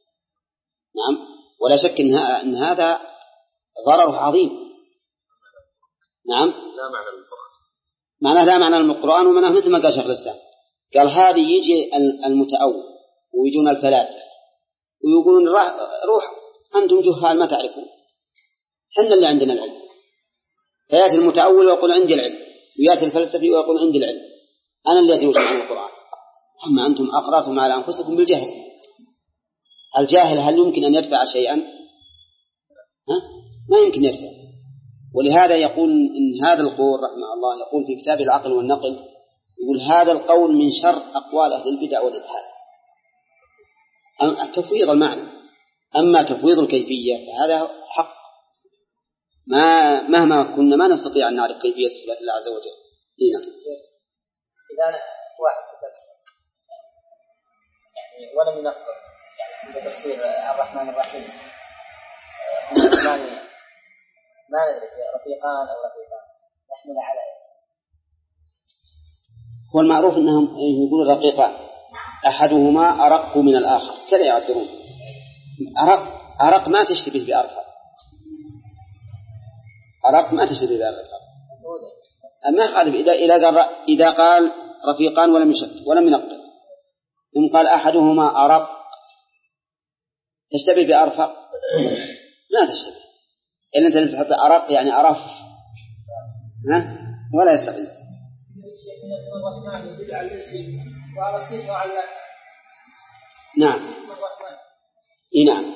نعم. ولا شك أن هذا ضرر عظيم. نعم. لا معنى للفقه، معناه لا معنى للقرآن، ومعناه مثل ما قال شيخ الإسلام، قال هذه يجي المتأول ويجون الفلاسفة ويقولون روح أنتم جهال ما تعرفون، حنا اللي عندنا العلم. فيأتي المتأول ويقول عندي العلم، ويأتي الفلسفي ويقول عندي العلم، أنا الذي أوصل عن القرآن، أما أنتم أقررتم على أنفسكم بالجهل. الجاهل هل يمكن أن يدفع شيئا؟ ها؟ ما يمكن يدفع. ولهذا يقول إن هذا القول رحمه الله يقول في كتاب العقل والنقل، يقول هذا القول من شر أقوال أهل البدع والإلحاد، تفويض المعنى. أما تفويض الكيفية فهذا حق، ما مهما كنا ما نستطيع أن نعرف كيفية صفات الله عز وجل. هنا إذا واحد يعني ولم ينقل يعني تفسير الرحمن الرحيم ما ندري رفيقان أو رفيقان نحمل على إيش؟ هو المعروف أنهم يقولون رقيقان، أحدهما أرق من الآخر، كذا يعبرون. أرق أرق ما تشتبه بأرفق، أرق ما تشتبه بأرفق. أما قال إذا إذا قال إذا قال رفيقان ولم يشك ولم ينقل، ثم قال أحدهما أرق تشتبه بأرفق، ما تشتبه إلا أنت لم تحط أرق يعني أرف، ها ولا يستقيم. نعم. إيه نعم.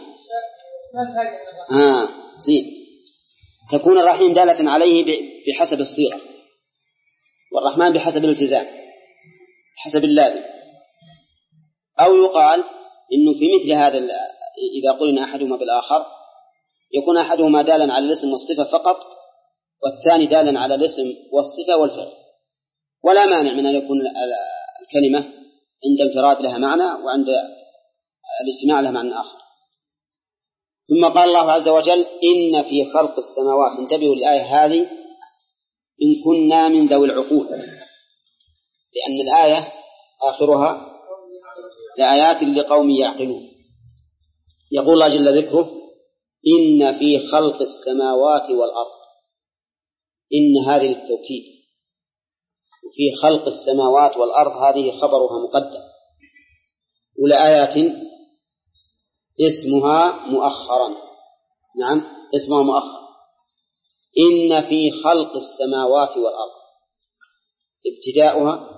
آه زين. تكون الرحيم دالة عليه بحسب الصيغة، والرحمن بحسب الالتزام حسب اللازم. أو يقال إنه في مثل هذا إذا قلنا أحدهما بالآخر يكون أحدهما دالا على الاسم والصفة فقط، والثاني دالا على الاسم والصفة والفعل، ولا مانع من أن يكون الكلمة عند انفراد لها معنى وعند الاجتماع لها معنى آخر. ثم قال الله عز وجل إن في خلق السماوات، انتبهوا الآية هذه إن كنا من ذوي العقول، لأن الآية آخرها لآيات لقوم يعقلون. يقول الله جل ذكره إن في خلق السماوات والأرض، إن هذه للتوكيد، وفي خلق السماوات والأرض هذه خبرها مقدم، ولآيات اسمها مؤخرا. نعم اسمها مؤخر. إن في خلق السماوات والأرض ابتداؤها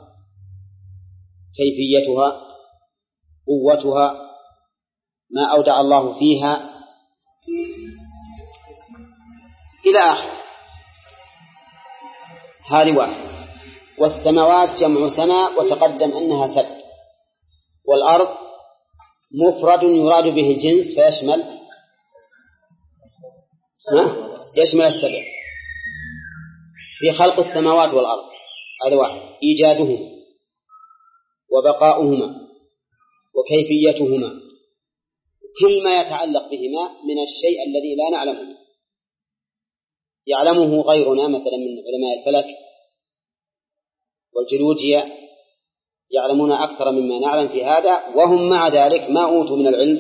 كيفيتها قوتها ما أودع الله فيها إلى آخر، هذه واحد. والسماوات جمع سماء وتقدم أنها سبع، والأرض مفرد يراد به الجنس فيشمل ها؟ يشمل السبع. في خلق السماوات والأرض، هذا واحد، إيجادهما وبقاؤهما وكيفيتهما، كل ما يتعلق بهما من الشيء الذي لا نعلمه يعلمه غيرنا، مثلا من علماء الفلك والجيولوجيا يعلمون أكثر مما نعلم في هذا، وهم مع ذلك ما أوتوا من العلم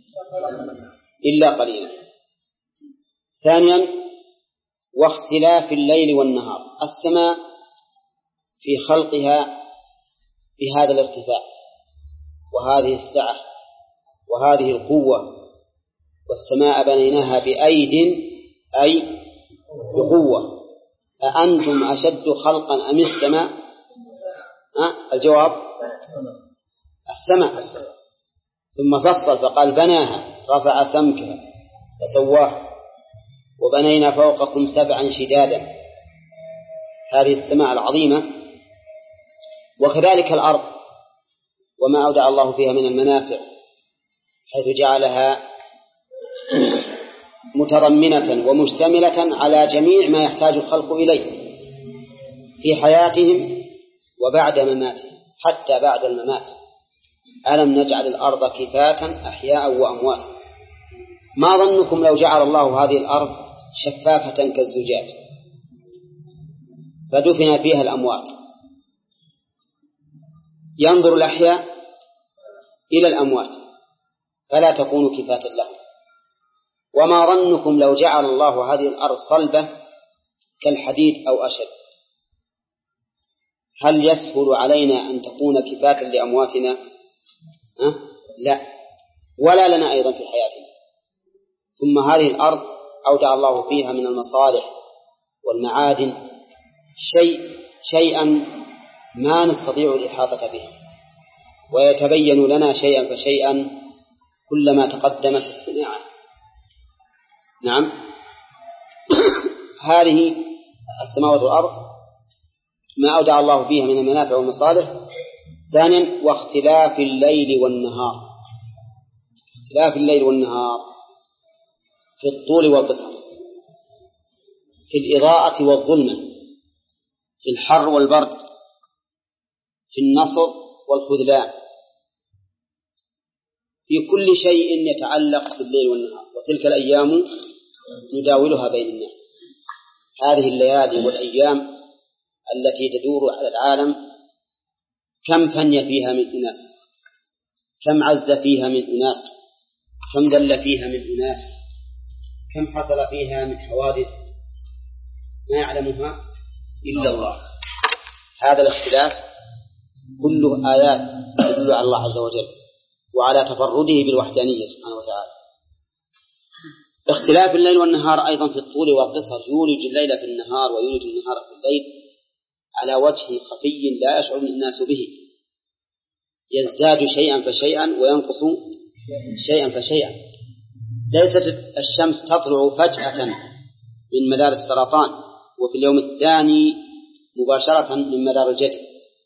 إلا قليلا. ثانيا واختلاف الليل والنهار، السماء في خلقها بهذا الارتفاع وهذه السعة وهذه القوة، والسماء بنيناها بأيد أي بقوة، أأنتم أشد خلقا أم السماء؟ أه؟ الجواب السماء. ثم فصل فقال بناها رفع سمكها فسواها وبنينا فوقكم سبعا شدادا، هذه السماء العظيمة. وكذلك الأرض وما أودع الله فيها من المنافع، حيث جعلها متضمنة ومشتملة على جميع ما يحتاج الخلق إليه في حياتهم وبعد مماتهم، حتى بعد الممات. ألم نجعل الأرض كفاة أحياء وأمواتا. ما ظنكم لو جعل الله هذه الأرض شفافة كالزجاج فدفن فيها الأموات، ينظر الأحياء إلى الأموات فلا تكون كفاة لهم. وما ظنكم لو جعل الله هذه الأرض صلبة كالحديد أو أشد، هل يسهل علينا أن تكون كفاة لأمواتنا؟ أه؟ لا، ولا لنا أيضا في حياتنا. ثم هذه الأرض أودع الله فيها من المصالح والمعادن شيء شيئا ما نستطيع الإحاطة به، ويتبين لنا شيئا فشيئا كلما تقدمت الصناعة. نعم. هذه السماوات والأرض ما أودع الله فيها من المنافع والمصالح. ثانيا واختلاف الليل والنهار، اختلاف الليل والنهار في الطول والقصر، في الإضاءة والظلمة، في الحر والبرد، في النصر والخذلان، في كل شيء يتعلق بالليل والنهار. وتلك الأيام نداولها بين الناس. هذه الليالي والأيام التي تدور على العالم كم فني فيها من أناس، كم عز فيها من أناس، كم ذل فيها من أناس، كم حصل فيها من حوادث ما يعلمها إلا الله. هذا الاختلاف كله آيات تدل على الله عز وجل وعلى تفرده بالوحدانية سبحانه وتعالى. اختلاف الليل والنهار أيضا في الطول والقصر، يولج الليل في النهار ويولج النهار في الليل على وجه خفي لا يشعر الناس به، يزداد شيئا فشيئا وينقص شيئا فشيئا. ليست الشمس تطلع فجأة من مدار السرطان وفي اليوم الثاني مباشرة من مدار الجدي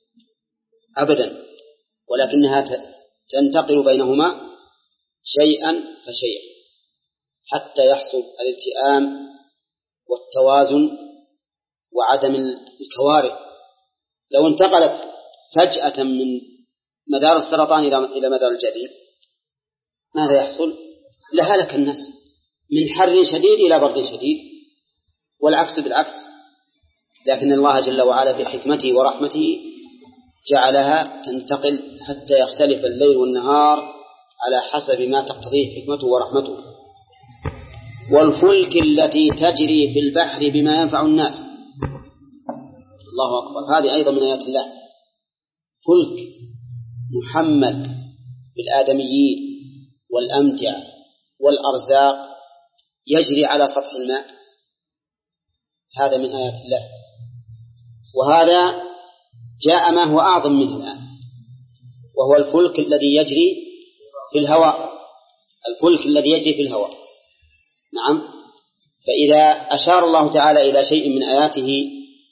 أبدا، ولكنها تنتقل بينهما شيئا فشيئا حتى يحصل الالتئام والتوازن وعدم الكوارث. لو انتقلت فجأة من مدار السرطان إلى مدار الجدي ماذا يحصل؟ لهلك الناس من حر شديد إلى برد شديد، والعكس بالعكس. لكن الله جل وعلا بحكمته ورحمته جعلها تنتقل حتى يختلف الليل والنهار على حسب ما تقتضيه حكمته ورحمته. والفلك التي تجري في البحر بما ينفع الناس، الله أكبر، هذه أيضا من آيات الله. فلك محمل بالآدميين والأمتعة والأرزاق يجري على سطح الماء، هذا من آيات الله. وهذا جاء ما هو أعظم منه الآن، وهو الفلك الذي يجري في الهواء، الفلك الذي يجري في الهواء. نعم. فإذا أشار الله تعالى إلى شيء من آياته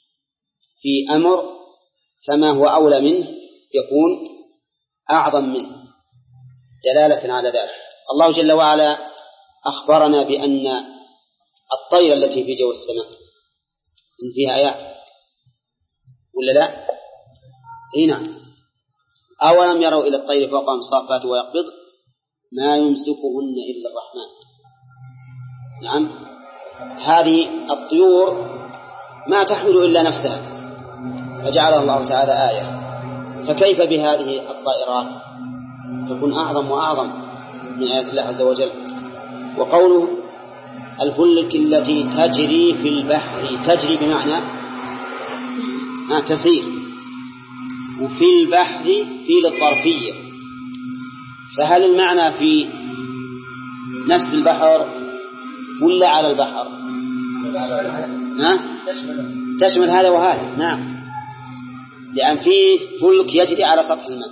في أمر فما هو أولى منه يكون أعظم منه دلالة على ذلك. الله جل وعلا أخبرنا بأن الطير التي في جو السماء إن فيها آيات ولا لا؟ إيه نعم. أولم يروا إلى الطير فوقهم صافات ويقبض ما يمسكهن إلا الرحمن. نعم، هذه الطيور ما تحمل إلا نفسها فجعلها الله تعالى آية، فكيف بهذه الطائرات تكون أعظم وأعظم من آيات الله عز وجل. وقوله الفلك التي تجري في البحر، تجري بمعنى ما تسير، وفي البحر في للظرفية، فهل المعنى في نفس البحر ولا على البحر؟ ها؟ تشمل هذا وهذا. نعم، لأن فيه فلك يجري على سطح الماء،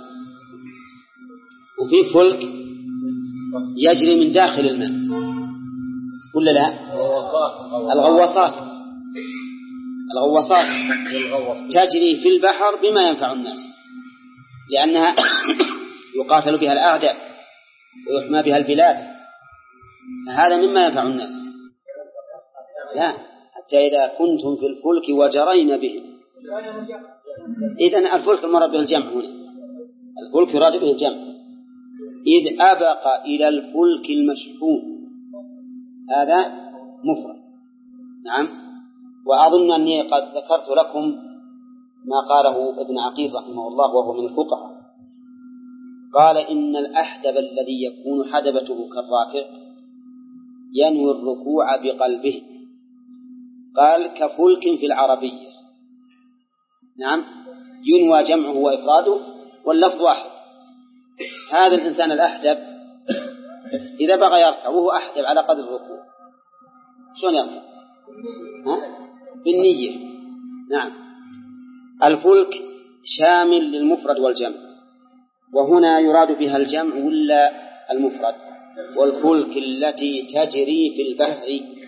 وفيه فلك يجري من داخل الماء ولا لا؟ الغواصات الغواصات تجري في البحر بما ينفع الناس، لأنها يقاتل بها الأعداء ويحمى بها البلاد، فهذا مما ينفع الناس. لا، حتى إذا كنتم في الفلك وجرين بهم، إذن الفلك المراد به الجمع هنا، الفلك يراد به الجمع. إذ أبق إلى الفلك المشحون، هذا مفرد. نعم. وأظن أني قد ذكرت لكم ما قاله ابن عقيل رحمه الله وهو من الفقهاء، قال إن الأحدب الذي يكون حدبته كالراكع ينوي الركوع بقلبه، قال كفلك في العربية. نعم، ينوى جمعه وإفراده واللفظ واحد. هذا الإنسان الأحدب إذا بغى يركع وهو أحدب على قدر الركوع شلون يركع؟ بالنية. نعم، الفلك شامل للمفرد والجمع، وهنا يراد بها الجمع ولا المفرد؟ والفلك التي تجري في البحر.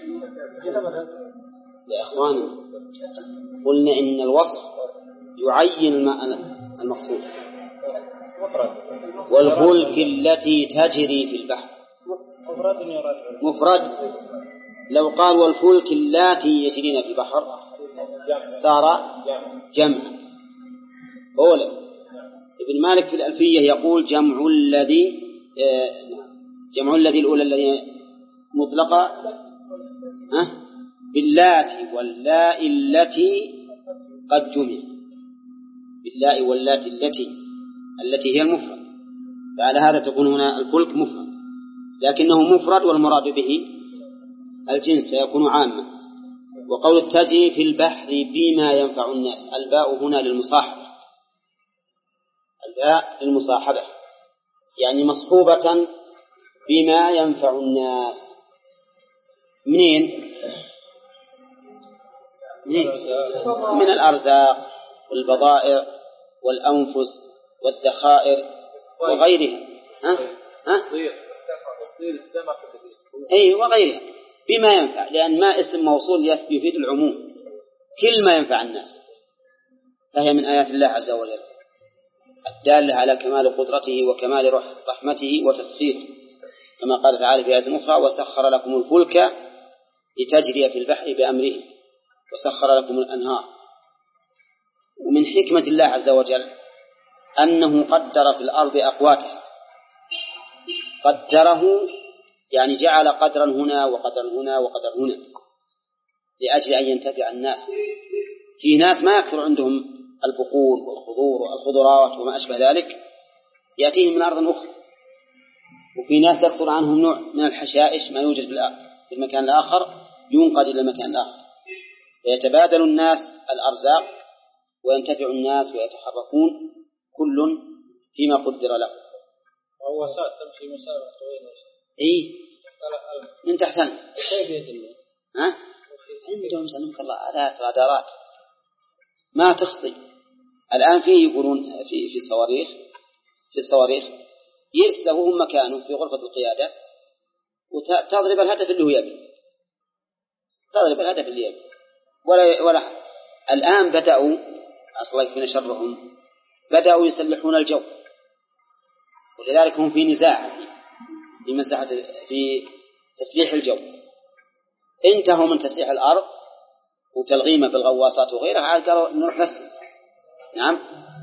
يا إخواني قلنا إن الوصف يعين المقصود، والفلك التي تجري في البحر مفرد. لو قال والفلك التي يجرين في البحر صار جمعا. أولا ابن مالك في الألفية يقول جمع الذي جمع الذي الأولى الذي مطلقة أه؟ باللاتي واللاء التي قد جمع، باللاء واللاتي التي التي هي المفرد، فعلى هذا تكون هنا الفلك مفرد، لكنه مفرد والمراد به الجنس فيكون عاما. وقول التجري في البحر بما ينفع الناس، الباء هنا للمصاحبة، الباء للمصاحبة يعني مصحوبة بما ينفع الناس. منين؟ منين؟ من الأرزاق والبضائع والأنفس والذخائر وغيرها. ها؟ ها؟ تصير السمك أي وغيرها بما ينفع، لأن ما اسم موصول يفيد العموم، كل ما ينفع الناس، فهي من آيات الله عز وجل الدالة على كمال قدرته وكمال رحمته وتسخيره، كما قال تعالى في آية أخرى وسخر لكم الفلك لتجري في البحر بأمره وسخر لكم الأنهار. ومن حكمة الله عز وجل أنه قدر في الأرض أقواتها، قدره يعني جعل قدرا هنا وقدرا هنا وقدرا هنا لأجل أن ينتفع الناس. في ناس ما يكثر عندهم البقول والخضور والخضروات وما أشبه ذلك يأتيهم من أرض أخرى، وفي ناس يكثر عنهم نوع من الحشائش ما يوجد في المكان الآخر ينقل إلى المكان الآخر، فيتبادل الناس الأرزاق وينتفع الناس ويتحركون كل فيما قدر له. غواصات تمشي مسافة طويلة. إيه من تحت الماء. كيف يتم؟ ها؟ عندهم سلمك الله آلات رادارات ما تخطي. الآن فيه يقولون في في الصواريخ في الصواريخ يرسله هم مكانه في غرفة القيادة وتضرب الهدف اللي هو يبي، تضرب الهدف اللي يبي ولا ولا. الآن بدأوا أصلا يكفينا شرهم، بدأوا يسلحون الجو، ولذلك هم في نزاع في مساحة في تسليح الجو. انتهوا من تسليح الأرض وتلغيمه بالغواصات وغيرها عاد قالوا نروح نسل. نعم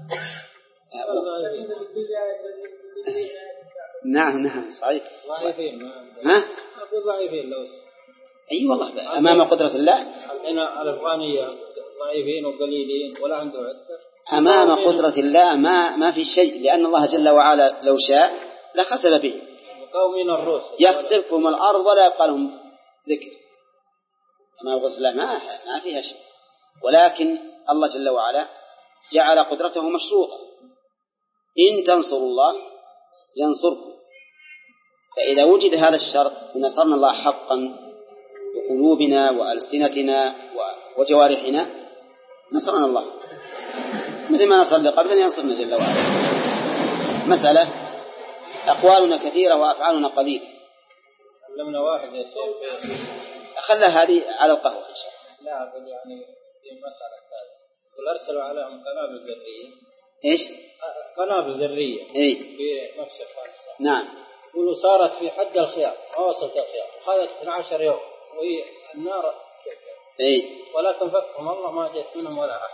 نعم نعم صحيح. ها ضعيفين لو اي والله امام قدرة الله. هنا الافغانية ضعيفين وقليلين ولا عنده عدة. امام قدرة الله ما ما في شيء، لان الله جل وعلا لو شاء لخسف به. قومين الروس يخسفهم الارض ولا يبقى لهم ذكر. امام قدرة الله ما ما فيها شيء، ولكن الله جل وعلا جعل قدرته مشروطة. إن تنصروا الله ينصركم. فإذا وجد هذا الشرط ونصرنا الله حقا بقلوبنا وألسنتنا وجوارحنا نصرنا الله مثل ما نصر لقبل ينصرنا جل وعلا. مسألة أقوالنا كثيرة وأفعالنا قليلة. علمنا واحد يا شيخ أخلى هذه على القهوة إن شاء الله. لا أقول يعني في مسألة ثانية قل أرسلوا عليهم قنابل ذرية. إيش؟ قنابل ذرية. إيه. في مكشف فارس. نعم. يقولوا صارت في حد الخيار ما وصلت الخيار وخذت اثنا عشر يوم وهي النار. إيه. ولكن فكهم الله ما جت منهم ولا أحد.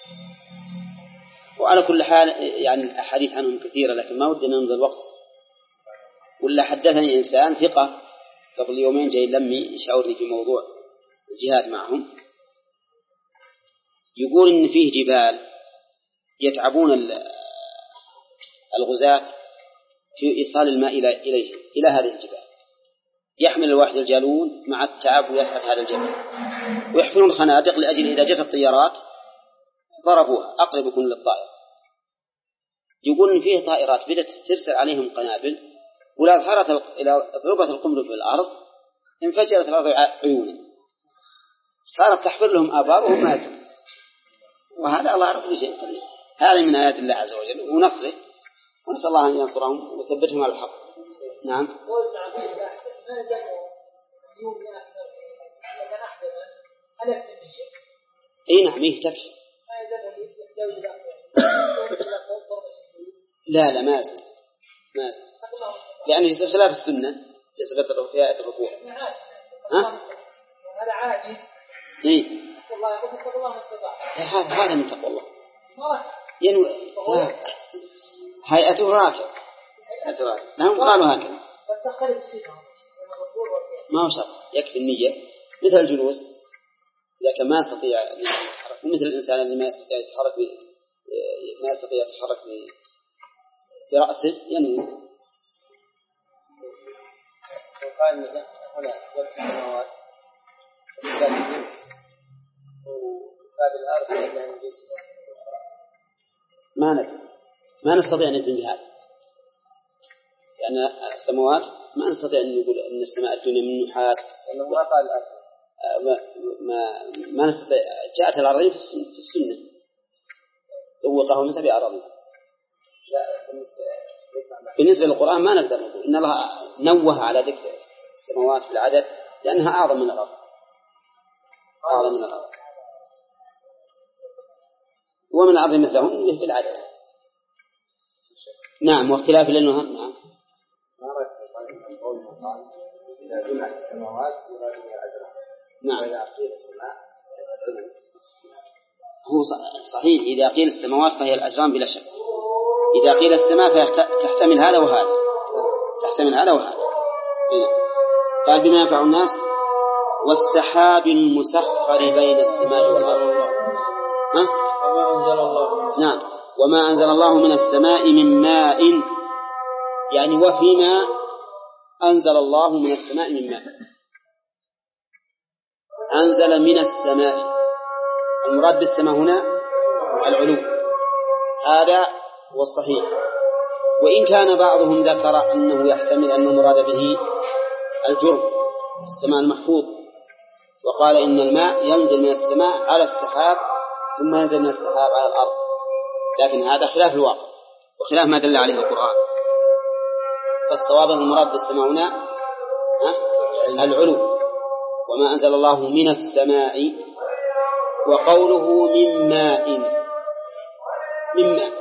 وعلى كل حال يعني الأحاديث عنهم كثيرة لكن ما ودنا نمضي الوقت. ولا حدثني إنسان ثقة قبل يومين جاي لمي يشاورني في موضوع الجهاد معهم، يقول إن فيه جبال يتعبون الغزاة في إيصال الماء إليه إلى هذه الجبال، يحمل الواحد الجالون مع التعب ويسعد هذا الجبل، ويحفرون خنادق لأجل إذا جت الطيارات ضربوها أقرب يكون للطائرة. يقول إن فيه طائرات بدأت ترسل عليهم قنابل، ولا ظهرت إلى ضربت القنبلة في الأرض انفجرت الأرض عيونا، صارت تحفر لهم آبار وهم ماتوا. وهذا الله عز وجل قدير. هذه من آيات الله عز وجل ونصره، ونسأل الله أن ينصرهم ويثبتهم على الحق. نعم. اي نعم يهتك. لا لا ما يزال ما يزال لأنه يصير خلاف السنة يثبت في آية الركوع. ها؟ هذا عادي. إيه. الله يقول تقوى الله ما استطاع. هذا هذا من تقوى الله. ينوي هيئته راكب. هيئته راكب. نعم قالوا هكذا. تختلف الصفة. ما هو شرط يكفي النية مثل الجلوس إذا كان ما يستطيع أن يتحرك ومثل الإنسان اللي ما يستطيع يتحرك ما يستطيع يتحرك برأسه ينوي. وقال هنا جل السماوات وإثبات الجنس وإثبات الأرض لأنها من جنس ما ندري ما نستطيع أن نجزم بهذا، لأن السماوات ما نستطيع أن نقول أن السماء الدنيا من نحاس لأنه ما قال الأرض ما ما, ما نستطيع. جاءت الأرضين في السنة, في السنة. طوقه من سبع أراضين. لا بالنسبة بالنسبة للقرآن ما نقدر نقول إن الله نوه على ذكر السماوات بالعدد لأنها أعظم من الأرض أعظم من الأرض ومن الأرض مثلهم في العدد. نعم واختلاف لأنه نعم ما رأيك في قول من قال إذا جمعت السماوات يراد بها أجرها. نعم. وإذا قيل السماء العلم. هو صحيح إذا قيل السماوات فهي الأجرام بلا شك. إذا قيل السماء فتحتمل هذا وهذا تحتمل هذا وهذا. قال بما ينفع الناس والسحاب المسخر بين السماء والأرض. ها؟ وما أنزل الله. نعم وما أنزل الله من السماء من ماء، يعني وفيما أنزل الله من السماء من ماء. أنزل من السماء المراد بالسماء هنا العلو، هذا هو الصحيح. وإن كان بعضهم ذكر أنه يحتمل أن المراد به الجرم السماء المحفوظ، وقال إن الماء ينزل من السماء على السحاب ثم ينزل من السحاب على الأرض، لكن هذا خلاف الواقع وخلاف ما دل عليه القرآن. فالصواب المراد بالسماء هنا العلو. وما أنزل الله من السماء وقوله من ماء من ماء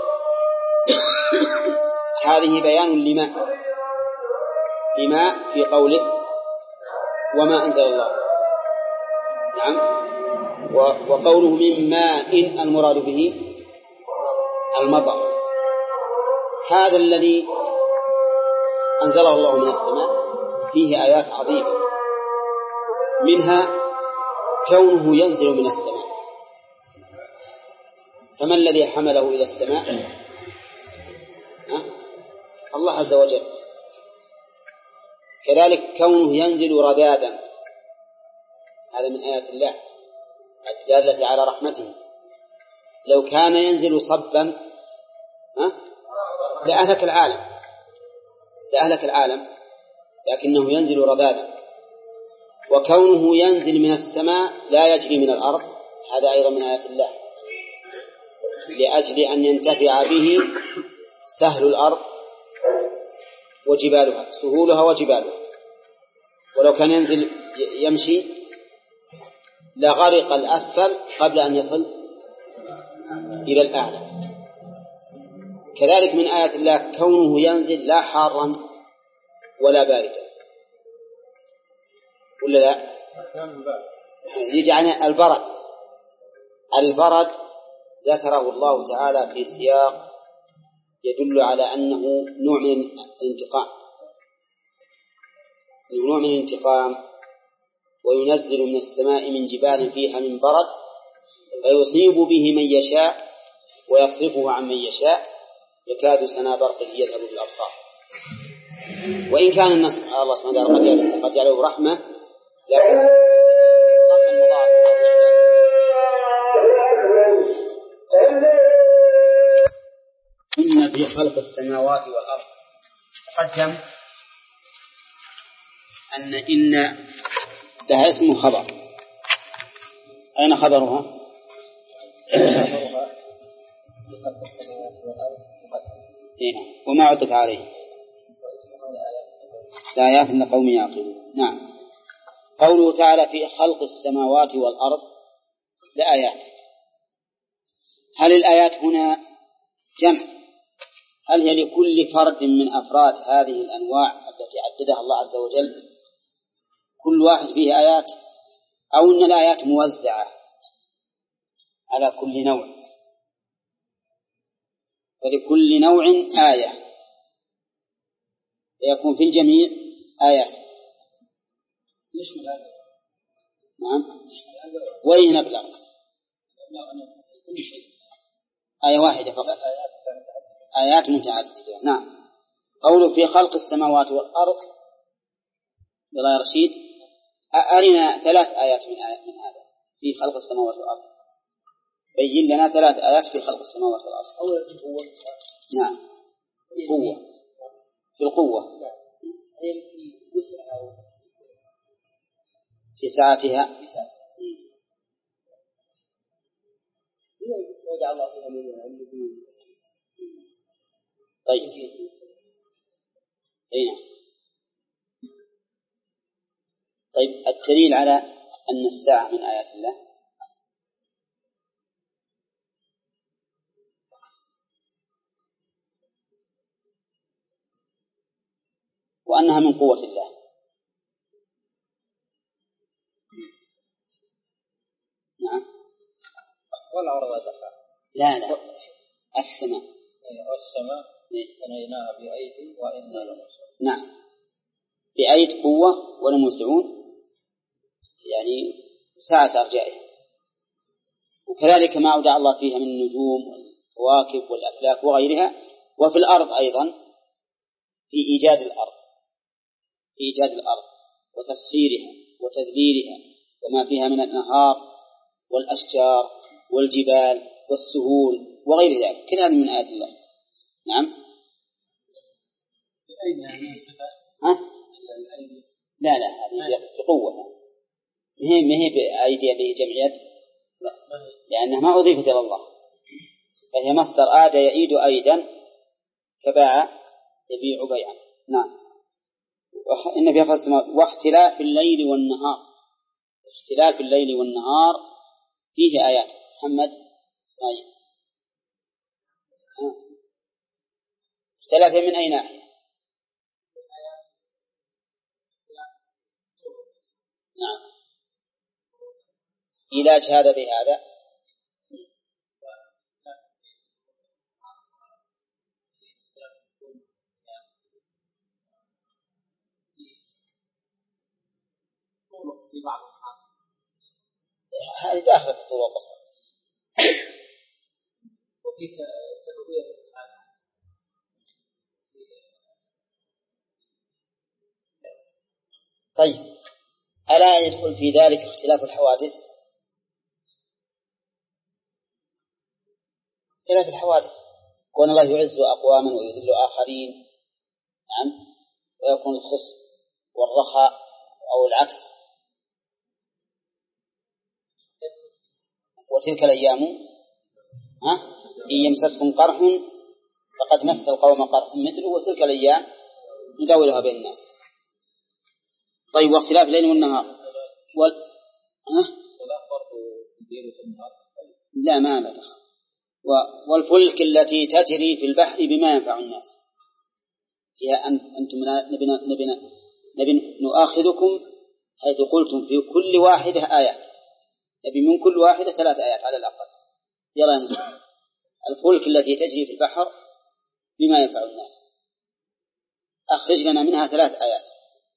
هذه بيان لماء لماء في قوله وما أنزل الله. نعم وقوله من ماء المراد به المطر، هذا الذي أنزله الله من السماء فيه آيات عظيمة، منها كونه ينزل من السماء، فما الذي حمله إلى السماء؟ الله عز وجل. كذلك كونه ينزل ردادا، هذا من آيات الله الدالة على رحمته. لو كان ينزل صبا لأهلك العالم لأهلك العالم لكنه ينزل ردادا. وكونه ينزل من السماء لا يجري من الأرض، هذا أيضا من آيات الله، لأجل أن ينتفع به سهل الأرض وجبالها، سهولها وجبالها. ولو كان ينزل يمشي لغرق الأسفل قبل أن يصل إلى الأعلى. كذلك من آيات الله كونه ينزل لا حارا ولا باردا، ولا لا؟ يجي عن البرد. البرد ذكره الله تعالى في سياق يدل على أنه نوع من الانتقام، نوع من الانتقام. وينزل من السماء من جبال فيها من برد فيصيب به من يشاء ويصرفه عن من يشاء يكاد سنا برقه يذهب بالأبصار. وإن كان الناس الله سبحانه وتعالى قد جعله رحمة، لكن إن في خلق السماوات والأرض تقدم أن إن لها اسم خبر. أين خبرها؟ خبرها في خلق السماوات والأرض إيه. وما عطف عليه الآيات لقوم يعقلون. نعم. قوله تعالى في خلق السماوات والأرض لآيات. هل الآيات هنا جمع؟ هل هي لكل فرد من أفراد هذه الأنواع التي عددها الله عز وجل كل واحد فيه آيات، أو أن الآيات موزعة على كل نوع، ولكل نوع آية يكون في الجميع آيات؟ نعم. وين نبلغ؟ آية واحدة فقط، آيات متعددة. نعم. قوله في خلق السماوات والأرض بلا رشيد، أرنا ثلاث آيات من آيات من هذا في خلق السماوات والأرض. بين لنا ثلاث آيات في خلق السماوات والأرض. أولا القوة. نعم. قوة في القوة. نعم. هي في وسعها في ساعتها. في ساعتها. وجعل الله فيها من النجوم. طيب. أين؟ طيب الدليل على أن الساعة من آيات الله. وأنها من قوة الله. نعم. ولا عرض دخل. لا لا. السماء. والسماء بنيناها بأيدي وإنا لموسعون. نعم. بأيد قوة ولموسعون، يعني ساعة أرجائه. وكذلك ما أودع الله فيها من النجوم والكواكب والأفلاك وغيرها. وفي الأرض أيضا في إيجاد الأرض، في إيجاد الأرض وتسخيرها وتذليلها وما فيها من الأنهار والأشجار والجبال والسهول وغير ذلك، كل هذا من آيات الله. نعم. بأين ناسبة؟ ها؟ لا لا، هذه بقوة، ما هي ما هي بأيدي اللي هي جمعيات، لأنها ما أضيفت إلى الله، فهي مصدر آد يعيد أيدا كباع يبيع بيعا. نعم. إن في خلق السماوات واختلاف الليل والنهار، اختلاف الليل والنهار فيه آيات. محمد إسماعيل، اختلاف من أي ناحية؟ نعم. علاج هذا بهذا. هذه داخلة في الطول والقصر. وفي تدوير. طيب ألا يدخل في ذلك اختلاف الحوادث؟ اختلاف الحوادث كون الله يعز أقواما ويذل آخرين، نعم، ويكون الخصب والرخاء أو العكس. وتلك الأيام ها إن يمسسكم قرح فقد مس القوم قرح مثله وتلك الأيام نداولها بين الناس. طيب واختلاف الليل والنهار وال... ها؟ لا ما لا دخل. و... والفلك التي تجري في البحر بما ينفع الناس فيها أن... أنتم نبنا... نبنا... نبنا نؤاخذكم حيث قلتم في كل واحدة آيات، نبي من كل واحدة ثلاث آيات على الأقل. يلا نسمع الفلك التي تجري في البحر بما ينفع الناس، أخرج لنا منها ثلاث آيات.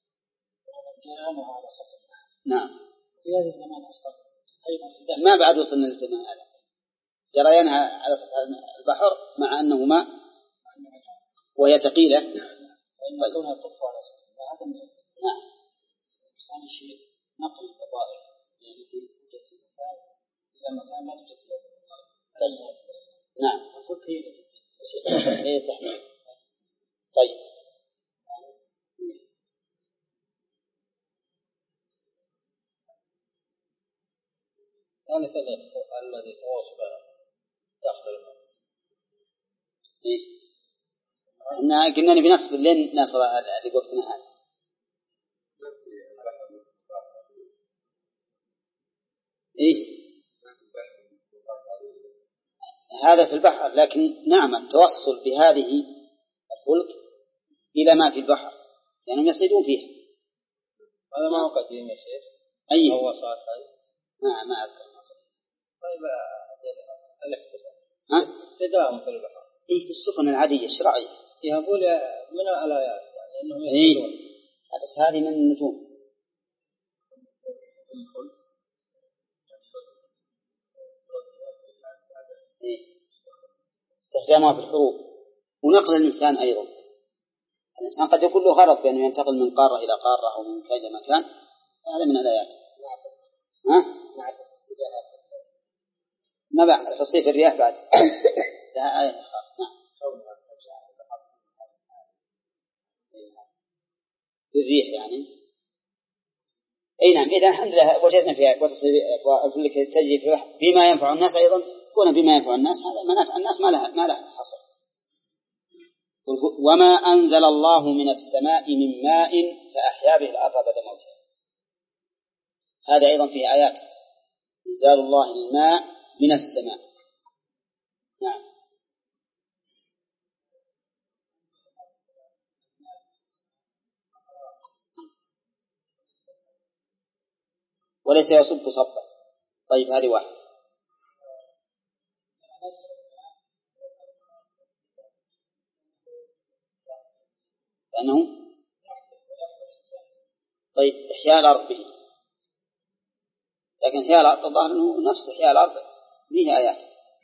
نعم في هذا الزمان أصلا أيضا ما بعد وصلنا للزمان هذا، جريانها على سطح البحر مع أنه ماء وهي ثقيلة فإن كونها تطفو على سطح هذا. نعم. ثاني شيء نقل البضائع يعني في توجد في مكان إلى مكان لا توجد فيه البضائع. نعم. الفلك هي تحمل. طيب ثالثا الذي تواصل داخل الماء. إيه؟ إحنا قلنا نبي نصب لين نصل لوقتنا هذا. إيه؟ هذا في البحر، لكن نعم التوصل بهذه الفلك إلى ما في البحر لأنهم يعني يصيدون فيها. هذا ما هو قديم يا شيخ. أي هو صار ما ما أذكر. طيب الاحتفال ها تداوم في البحر. إيه السفن العادية الشرعية يقول من الآيات يعني إنهم يصيدون. إيه بس هذه من النجوم. إيه استخدامها في الحروب ونقل الإنسان أيضا. الإنسان قد يكون له غرض بأنه ينتقل من قارة إلى قارة أو من مكان إلى مكان، هذا من الآيات. ها؟ ما بعد تصريف الرياح بعد لها آية خاصة. نعم. بالريح يعني. أي نعم. إذا الحمد لله وجدنا فيها وتصريف الفلك تجري في البحر بما ينفع الناس أيضا. كون بما ينفع الناس هذا منافع الناس ما لها ما لها حصر. وما أنزل الله من السماء من ماء فأحيا به الأرض بعد موتها. هذا أيضا فيه آيات إنزال الله الماء من السماء. نعم. وليس يصب صبا. طيب هذه واحد. لأنه طيب إحياء الأرض به، لكن إحياء الأرض الظاهر أنه نفس إحياء الأرض به آيات.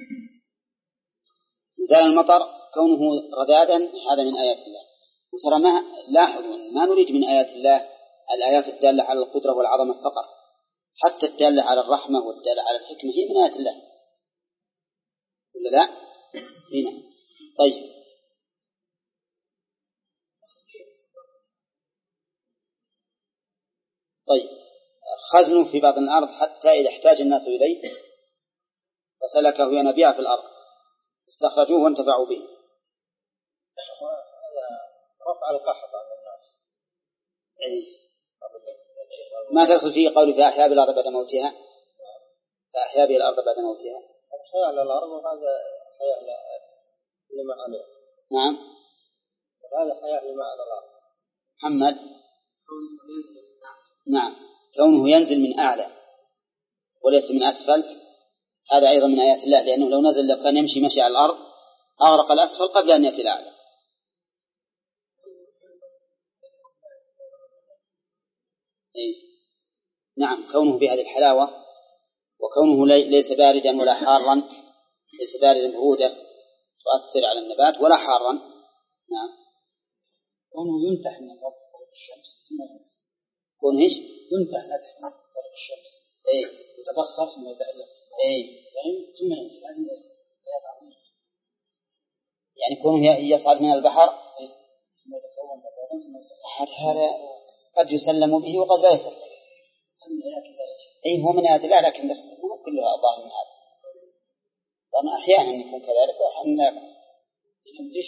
إنزال المطر كونه رذاذا هذا من آيات الله. وترى ما لاحظوا ما نريد من آيات الله الآيات الدالة على القدرة والعظمة فقط، حتى الدالة على الرحمة والدالة على الحكمة هي من آيات الله ولا لا؟ هنا. طيب طيب خزنه في بعض الأرض حتى إذا احتاج الناس إليه فسلكه ينابيع في الأرض استخرجوه وانتفعوا به. رفع القحط عن الناس. أي. ما تدخل فيه قول فأحيا بالأرض بعد موتها، فأحيا به الأرض بعد موتها. حياة على الأرض وهذا حياة لما عليه. نعم. هذا حياة لما على الأرض. محمد. نعم كونه ينزل من أعلى وليس من أسفل، هذا أيضا من آيات الله، لأنه لو نزل لو كان يمشي مشي على الأرض أغرق الأسفل قبل أن يأتي الأعلى. إيه؟ نعم، كونه بهذه الحلاوة وكونه ليس باردا ولا حارا، ليس باردا برودة تؤثر على النبات ولا حارا. نعم. كونه ينتح من طرف الشمس ثم ينزل. كونه إيش؟ ينتح نتح من طرف الشمس. إيه. يتبخر ثم يتألف. إيه. يعني ثم ينزل. لازم يتعامل. يعني كونه يصعد من البحر. إيه. ثم يتكون بطاقة ثم يتكون. هذا قد يسلم به وقد لا يسلم. من آيات الله. إيه هو من آيات الله، لكن بس مو كلها ظاهر من هذا. طبعا أحيانا يكون كذلك وأحيانا لا يكون. إذن ليش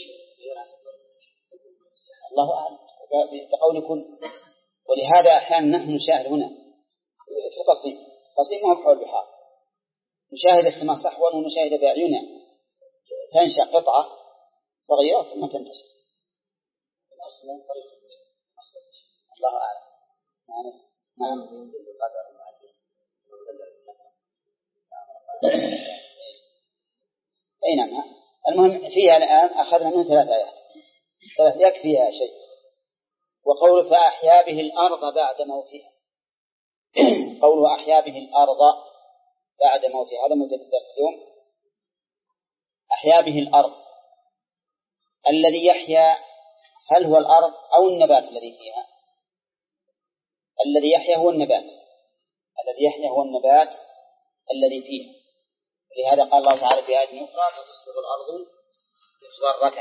الله أعلم بقول كل. ولهذا أحيانا نحن نشاهد هنا في القصيم، القصيم ما هو بحول البحار، نشاهد السماء صحوا ونشاهد بأعيننا تنشأ قطعة صغيرة ثم تنتشر. الأصل من طريق الله أعلم. نعم. أي نعم. المهم فيها الآن أخذنا منه ثلاث آيات، ثلاث يكفيها شيء. وقول فأحيا به الأرض بعد موتها. قوله أحيا به الأرض بعد موتها هذا موجود الدرس اليوم. أحيا به الأرض، الذي يحيا هل هو الأرض أو النبات الذي فيها؟ الذي يحيا هو النبات، الذي يحيا هو النبات الذي فيها. لهذا قال الله تعالى في آية أخرى فتصبح الأرض مخضرة.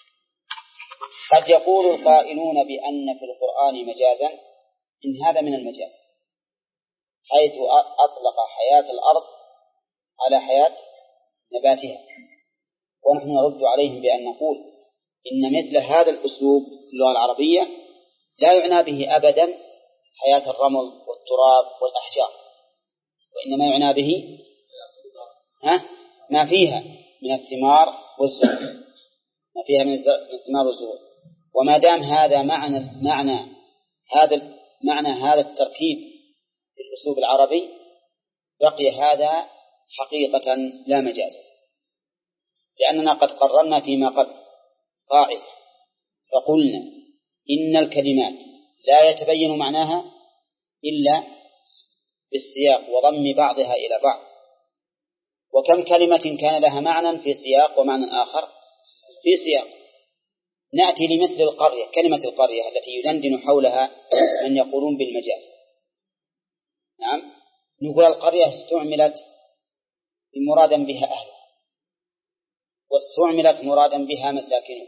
قد يقول القائلون بأن في القرآن مجازا، إن هذا من المجاز، حيث أطلق حياة الأرض على حياة نباتها. ونحن نرد عليهم بأن نقول إن مثل هذا الأسلوب في اللغة العربية لا يعنى به أبدا حياة الرمل والتراب والأحجار، وإنما يعنى به ها ما فيها من الثمار والزهور، ما فيها من الثمار والزهور. وما دام هذا معنى معنى هذا معنى هذا التركيب في الأسلوب العربي بقي هذا حقيقة لا مجازا، لأننا قد قررنا فيما قبل قاعدة فقلنا إن الكلمات لا يتبين معناها إلا بالسياق وضم بعضها إلى بعض. وكم كلمة كان لها معنى في سياق ومعنى آخر في سياق. نأتي لمثل القرية، كلمة القرية التي يدندن حولها من يقولون بالمجاز. نعم، نقول القرية استعملت مرادا بها أهلها، واستعملت مرادا بها مساكنها،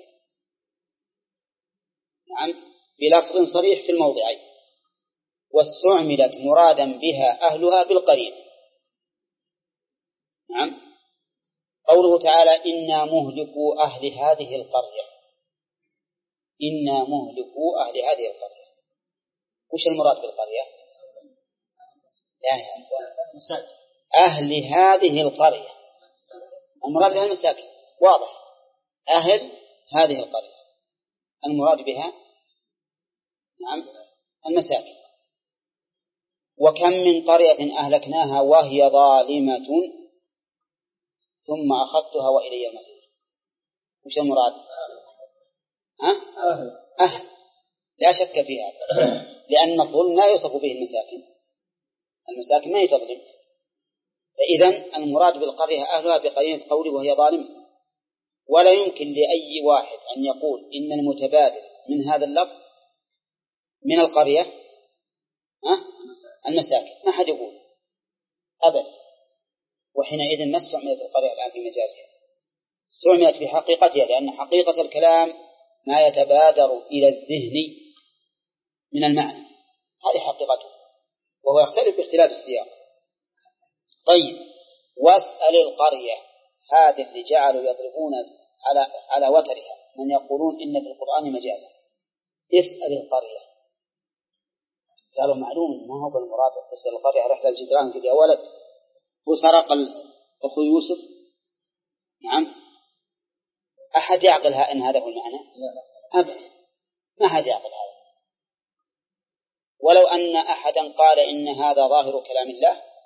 نعم، بلفظ صريح في الموضعين. واستعملت مرادا بها أهلها بالقرية. نعم. قوله تعالى إنا مهلكوا أهل هذه القرية، إنا مهلكوا أهل هذه القرية، وش المراد بالقرية؟ يعني أهل هذه القرية، المراد بها المساكن، واضح. أهل هذه القرية المراد بها نعم المساكن. وكم من قرية أهلكناها وهي ظالمة ثم أخذتها وإلي المصير. وش المراد؟ ها؟ أهل. أهل لا شك في هذا، لأن الظلم لا يوصف به المساكن، المساكن ما يتظلم. فإذن المراد بالقرية أهلها بقرينة قوله وهي ظالمة. ولا يمكن لأي واحد أن يقول إن المتبادل من هذا اللفظ من القرية ها؟ المساكن، ما حد يقول أبدا. وحينئذ ما استعملت القرية الآن في مجازها، استعملت في حقيقتها، لأن حقيقة الكلام ما يتبادر إلى الذهن من المعنى، هذه حقيقته، وهو يختلف باختلاف السياق. طيب، واسأل القرية، هذه اللي جعلوا يضربون على على وترها من يقولون إن في القرآن مجازا. اسأل القرية، قالوا معلوم ما هو بالمراد. اسأل القرية رحلة الجدران قد يا ولد وسرق أخو يوسف. نعم، أحد يعقلها إن هذا هو المعنى؟ أبدا، ما أحد يعقل هذا. ولو أن أحدا قال إن هذا ظاهر كلام الله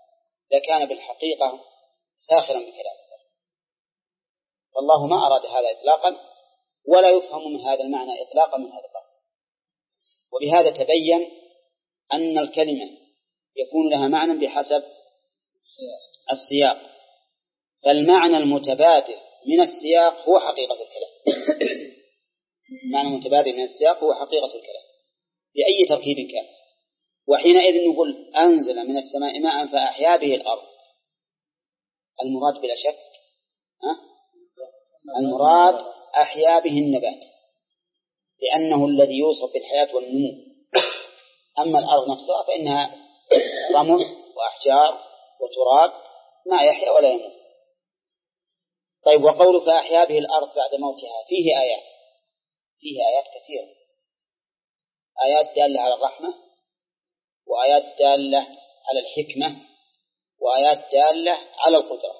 لكان بالحقيقة ساخرا بكلام الله، والله ما أراد هذا إطلاقا، ولا يفهم من هذا المعنى إطلاقا من هذا القول. وبهذا تبين أن الكلمة يكون لها معنى بحسب السياق، فالمعنى المتبادر من السياق هو حقيقة الكلام. المعنى المتبادر من السياق هو حقيقة الكلام بأي تركيب كان. وحينئذ نقول أنزل من السماء ماء فأحيا به الأرض، المراد بلا شك ها؟ المراد أحيا به النبات، لأنه الذي يوصف بالحياة والنمو. أما الأرض نفسها فإنها رمل وأحجار وتراب ما يحيا ولا يموت. طيب، وقول فأحيا به الأرض بعد موتها فيه آيات، فيه آيات كثيرة، آيات دالة على الرحمة، وآيات دالة على الحكمة، وآيات دالة على القدرة.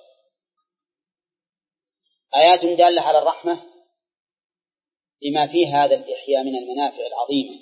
آيات دالة على الرحمة لما فيه هذا الإحياء من المنافع العظيمة،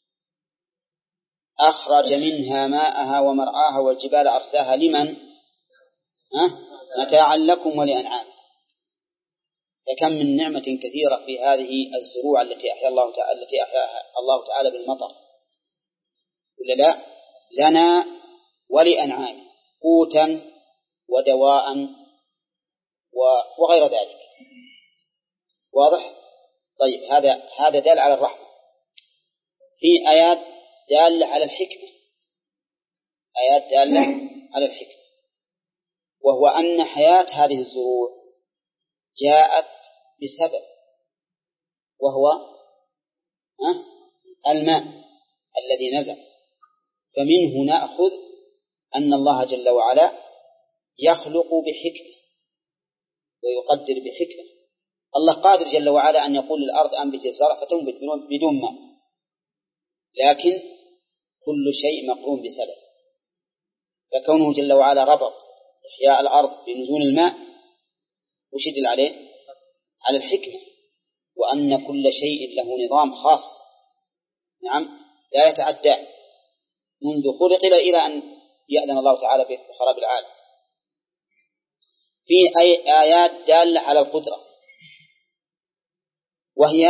أخرج منها ماءها ومرعاها والجبال أرساها لمن ها؟ متاعا لكم ولأنعام. فكم من نعمة كثيرة في هذه الزروع التي أحيا الله تعالى التي أحياها الله تعالى بالمطر، ولا لا؟ لنا ولأنعام قوتا ودواء وغير ذلك. واضح؟ طيب، هذا هذا دال على الرحمة. في آيات دالة على الحكمة، آيات دالة على الحكمة، وهو أن حياة هذه الزروع جاءت بسبب، وهو الماء الذي نزل. فمنه نأخذ أن الله جل وعلا يخلق بحكمة ويقدر بحكمة. الله قادر جل وعلا أن يقول للأرض أنبت الزرع فتنبت بدون ماء، لكن كل شيء مقرون بسبب. فكونه جل وعلا ربط إحياء الأرض بنزول الماء وشدل عليه على الحكمة، وأن كل شيء له نظام خاص، نعم، لا يتعدى منذ خلق إلى أن يأذن الله تعالى بخراب العالم. في أي آيات دالة على القدرة، وهي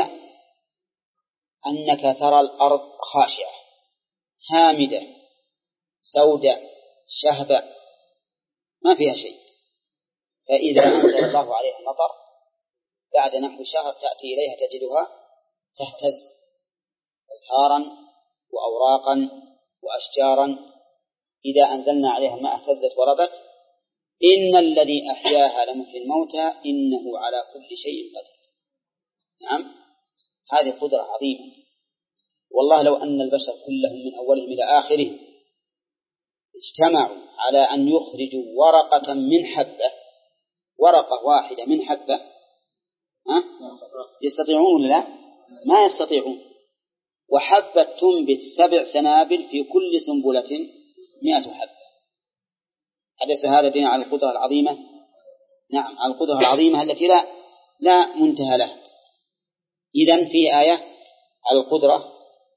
أنك ترى الأرض خاشعة هامدة سوداء شهبة ما فيها شيء، فإذا أنزل الله عليها المطر بعد نحو شهر تأتي إليها تجدها تهتز أزهارا وأوراقا وأشجارا. إذا أنزلنا عليها الماء اهتزت وربت. إن الذي أحياها لمحيي الموتى إنه على كل شيء قدير. نعم، هذه قدرة عظيمة. والله لو أن البشر كلهم من أولهم إلى آخرهم اجتمعوا على أن يخرجوا ورقة من حبة، ورقة واحدة من حبة، ها؟ يستطيعون ولا لا؟ ما يستطيعون. وحبة تنبت سبع سنابل في كل سنبلة مئة حبة. أليس هذا دين على القدرة العظيمة؟ نعم، على القدرة العظيمة التي لا لا منتهى لها. إذن في آية على القدرة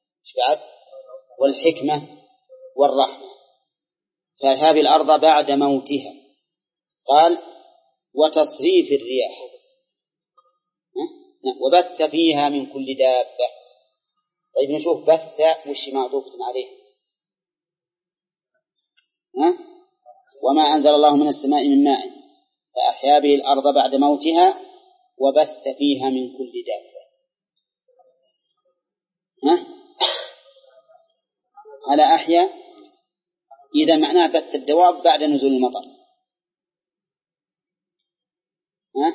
والحكمة والرحمة. فهذه الأرض بعد موتها، قال وتصريف الرياح وبث فيها من كل دابة. طيب نشوف بث وش معطوفة عليه. ها؟ وما أنزل الله من السماء من ماء فأحيا به الأرض بعد موتها وبث فيها من كل دابة. ها؟ على أحيا إذا معناه بث الدواب بعد نزول المطر. ها؟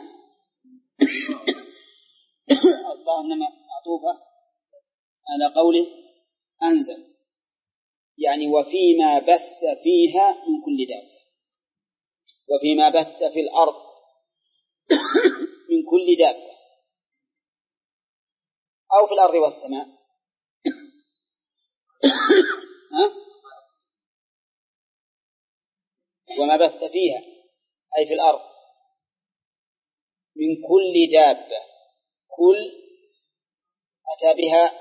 الله إنما معطوفة على قوله أنزل، يعني وفيما بث فيها من كل دابة، وفيما بث في الأرض من كل دابة، أو في الأرض والسماء. ها؟ وما بث فيها أي في الأرض من كل دابة، كل أتى بها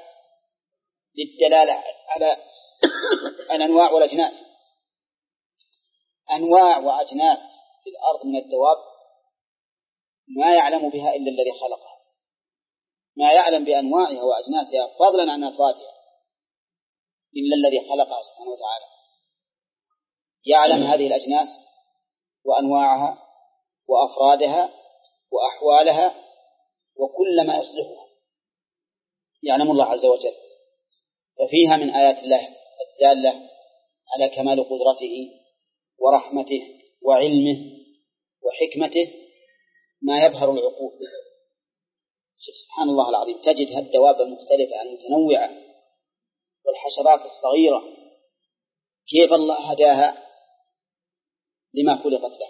للدلالة على الأنواع والأجناس. أنواع وأجناس في الأرض من الدواب ما يعلم بها إلا الذي خلقها، ما يعلم بأنواعها وأجناسها فضلا عن أفرادها إلا الذي خلقها سبحانه وتعالى. يعلم هذه الأجناس وأنواعها وأفرادها وأحوالها وكل ما يصلحها يعلم الله عز وجل. ففيها من آيات الله الدالة على كمال قدرته ورحمته وعلمه وحكمته ما يبهر العقول. سبحان الله العظيم، تجد الدواب المختلفة المتنوعة والحشرات الصغيرة كيف الله هداها لما خلقت له،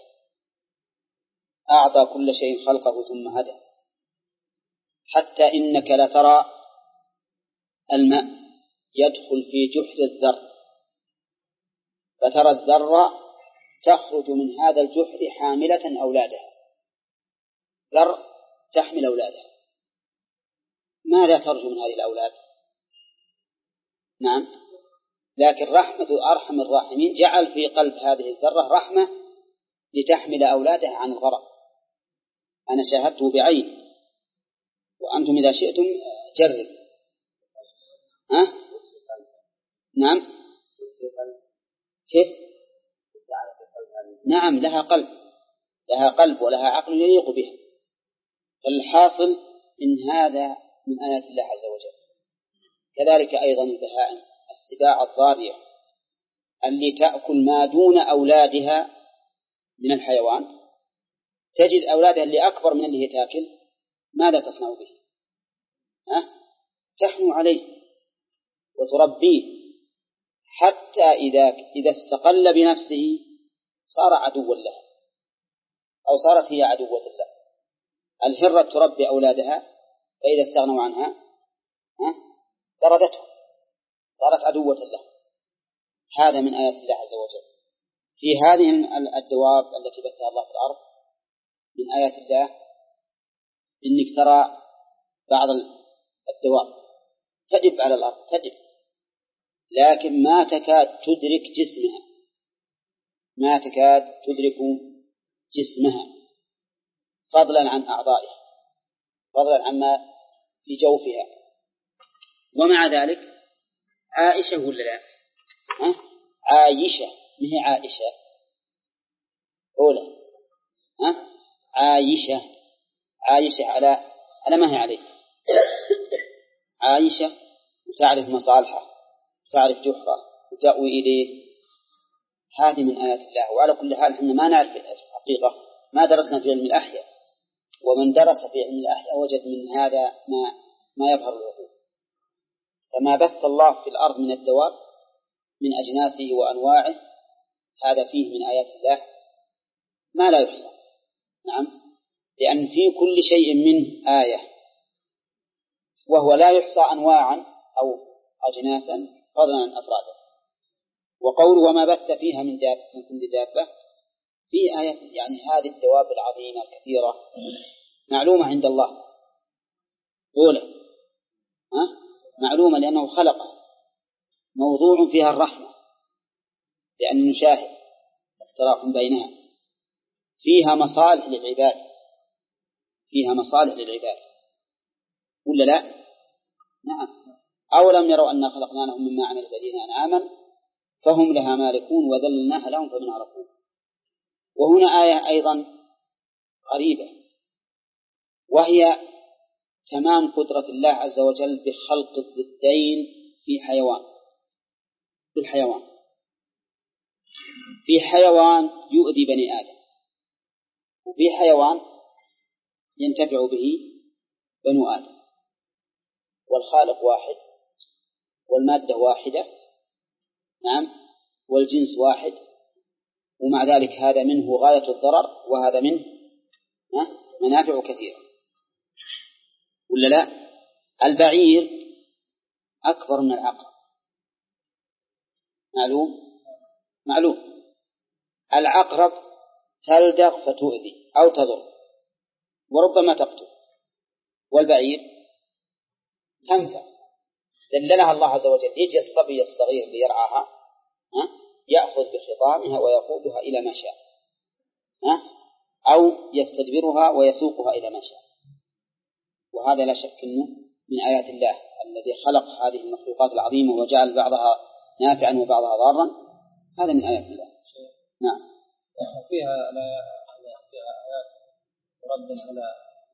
أعطى كل شيء خلقه ثم هدى. حتى إنك لترى الماء يدخل في جحر الذر، فترى الذرة تخرج من هذا الجحر حاملة أولادها، ذر تحمل أولادها. ماذا ترجو من هذه الأولاد؟ نعم، لكن رحمة أرحم الراحمين جعل في قلب هذه الذرة رحمة لتحمل أولادها عن الغرق. أنا شاهدته بعين، وأنتم إذا شئتم جرب. ها؟ نعم، كيف؟ نعم، لها قلب، لها قلب ولها عقل يليق بها. فالحاصل إن هذا من آيات الله عز وجل. كذلك أيضا البهائم، السباع الضارية اللي تأكل ما دون أولادها من الحيوان، تجد أولادها اللي أكبر من اللي هي تأكل، ماذا تصنع به؟ ها؟ تحنو عليه وتربيه حتى إذا إذا استقل بنفسه صار عدوا له أو صارت هي عدوة له. الهرة تربي أولادها، فإذا استغنوا عنها ها؟ طردتهم، صارت عدوة له. هذا من آيات الله عز وجل. في هذه الدواب التي بثها الله في الأرض من آيات الله إنك ترى بعض الدواب تدب على الأرض، تدب، لكن ما تكاد تدرك جسمها، ما تكاد تدرك جسمها فضلا عن أعضائها، فضلا عما في جوفها. ومع ذلك عائشة ولا لا؟ ها؟ عايشة، ما هي عائشة أولى، ها؟ عايشة، عايشة على على ما هي عليه، عايشة وتعرف مصالحه وتعرف جحره وتأوي إليه. هذه من آيات الله. وعلى كل حال احنا ما نعرف الحقيقة، ما درسنا في علم الأحياء، ومن درس في علم الأحياء وجد من هذا ما ما يظهر العقول. فما بث الله في الأرض من الدواب من أجناسه وأنواعه هذا فيه من آيات الله ما لا يحصى. نعم، لأن في كل شيء منه آية، وهو لا يحصى أنواعا أو أجناسا فضلا عن أفراده. وقول وما بث فيها من دابة من كل دابة في آيات، يعني هذه الدواب العظيمة الكثيرة معلومة عند الله أولى، ها؟ معلومة لأنه خلقها، موضوع فيها الرحمة لأن نشاهد التراكم بينها، فيها مصالح للعباد، فيها مصالح للعباد ولا لا؟ نعم. أولم يروا أنا خلقنا لهم مما عملت أيدينا أنعاما فهم لها مالكون وذللناها لهم فمنها ركوب. وهنا آية أيضا غريبة، وهي تمام قدرة الله عز وجل بخلق الضدين في حيوان، في الحيوان، في حيوان يؤذي بني آدم، وفي حيوان ينتفع به بنو آدم، والخالق واحد والمادة واحدة، نعم، والجنس واحد، ومع ذلك هذا منه غاية الضرر وهذا منه منافع كثيرة ولا لا؟ البعير أكبر من العقرب، معلوم معلوم. العقرب تلدغ فتؤذي أو تضر وربما تقتل، والبعير تنفع. دللها الله عز وجل. يجي الصبي الصغير ليرعاها، ها؟ يأخذ بخطامها ويقودها إلى ما شاء، أو يستدبرها ويسوقها إلى ما شاء. وهذا لا شك أنه من آيات الله الذي خلق هذه المخلوقات العظيمة وجعل بعضها نافعا وبعضها ضارا، هذا من آيات الله. نعم. فيها فيها آيات رد على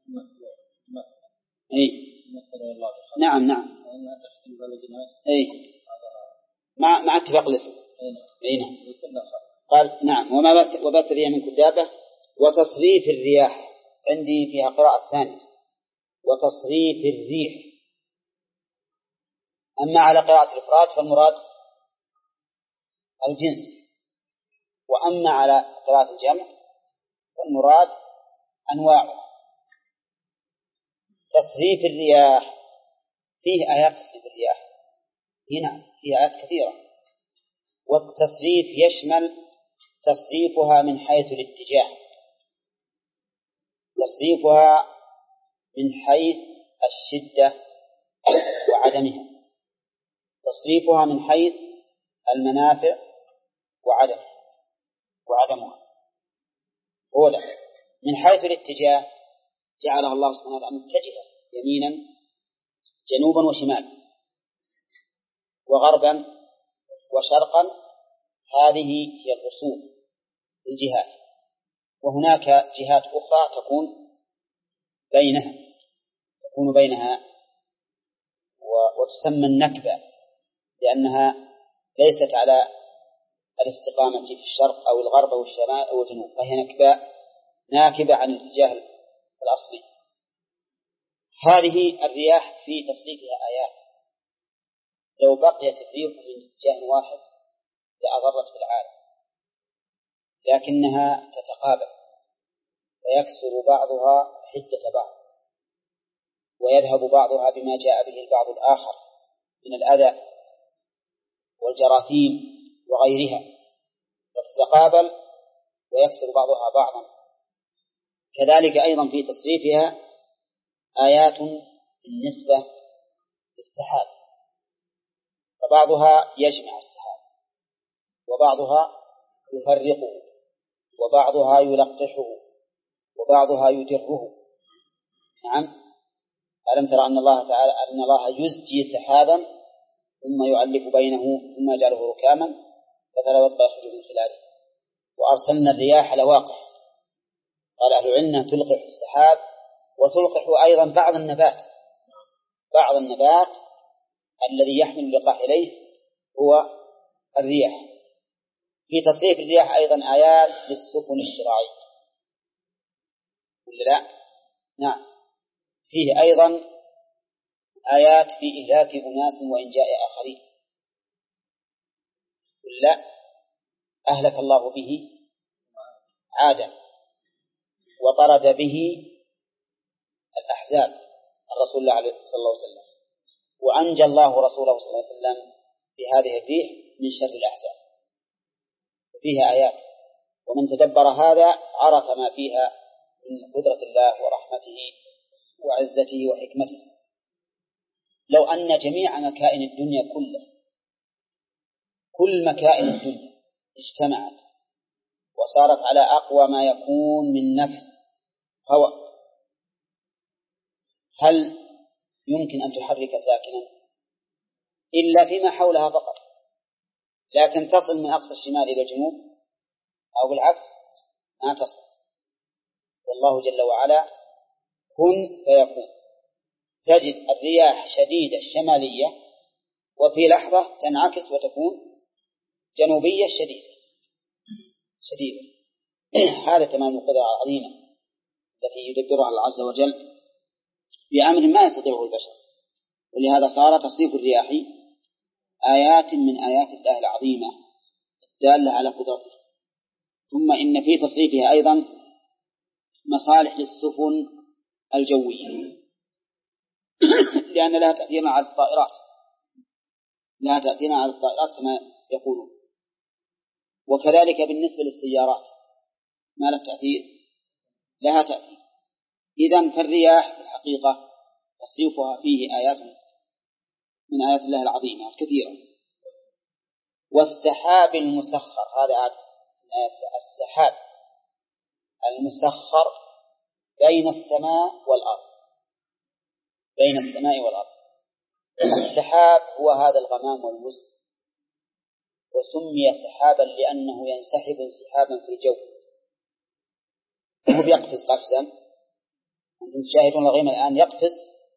أي نعم نعم أي مع مع اتفاق الاسم. أي نعم. قال نعم وما وبث فيها من كدابة وتصريف الرياح، عندي فيها قراءة ثانية وتصريف الريح. أما على قراءة الإفراد فالمراد الجنس، وأما على قراءة الجمع فالمراد أنواعها. تصريف الرياح فيه آيات تصريف الرياح هنا، فيه آيات كثيرة. والتصريف يشمل تصريفها من حيث الاتجاه، تصريفها من حيث الشدة وعدمها، تصريفها من حيث المنافع وعدمها وعدمها. أولا من حيث الاتجاه جعلها الله سبحانه وتعالى متجهة يمينا جنوبا وشمالا وغربا وشرقا، هذه هي الأصول الجهات. وهناك جهات أخرى تكون بينها تكون بينها وتسمى النكبة، لأنها ليست على الاستقامة في الشرق أو الغرب أو الشمال أو الجنوب، فهي نكبة ناكبة عن الاتجاه الأصلي. هذه الرياح في تصريفها آيات، لو بقيت الريح من اتجاه واحد لأضرت بالعالم، لكنها تتقابل فيكسر بعضها حدة بعض ويذهب بعضها بما جاء به البعض الآخر من الأذى والجراثيم وغيرها، فتتقابل ويكسر بعضها بعضا. كذلك أيضا في تصريفها آيات بالنسبة للسحاب، فبعضها يجمع السحاب وبعضها يفرقه وبعضها يلقحه وبعضها يدره. نعم. ألم ترى أن الله تعالى أن الله يزجي سحابا ثم يؤلف بينه ثم يجعله ركاما فترى الودق يخرج من خلاله. وأرسلنا الرياح لواقح، قال أهل العلم تلقح السحاب وتلقح أيضا بعض النبات بعض النبات الذي يحمل اللقاح إليه هو الرياح. في تصريف الرياح أيضا آيات للسفن الشراعية ولا لا؟ نعم. فيه أيضا آيات في إهلاك أناس وإنجاء آخرين ولا أهلك الله به عادا وطرد به الأحزاب الرسول الله صلى الله عليه وسلم، وأنجى الله رسوله صلى الله عليه وسلم بهذه الريح من شر الأحزاب. فيها آيات، ومن تدبر هذا عرف ما فيها من قدرة الله ورحمته وعزته وحكمته. لو أن جميع مكائن الدنيا كلها كل مكائن الدنيا اجتمعت وصارت على أقوى ما يكون من نفس هواء، هل يمكن أن تحرك ساكنا إلا فيما حولها فقط؟ لكن تصل من أقصى الشمال إلى الجنوب أو بالعكس ما تصل. والله جل وعلا كن فيكون. تجد الرياح شديدة الشمالية وفي لحظة تنعكس وتكون جنوبية شديدة شديدة. هذا تمام القدرة العظيمة التي يدبرها الله عز وجل بأمر ما يستطيعه البشر. ولهذا صار تصريف الرياح آيات من آيات الله العظيمة الدالة على قدرته. ثم إن في تصريفها أيضا مصالح للسفن الجوية لأن لها تأثير على الطائرات لها تأثير على الطائرات كما يقولون. وكذلك بالنسبة للسيارات ما لها تأثير لها تأثير. إذن فالرياح في الحقيقة تصريفها فيه آيات من آيات الله العظيمة الكثيرة. والسحاب المسخر، هذا السحاب المسخر بين السماء والأرض، بين السماء والأرض. السحاب هو هذا الغمام والمزن، وسمي سحابا لأنه ينسحب انسحابا في الجو، هو يقفز قفزا. أنتم تشاهدون الغيم الآن يقفز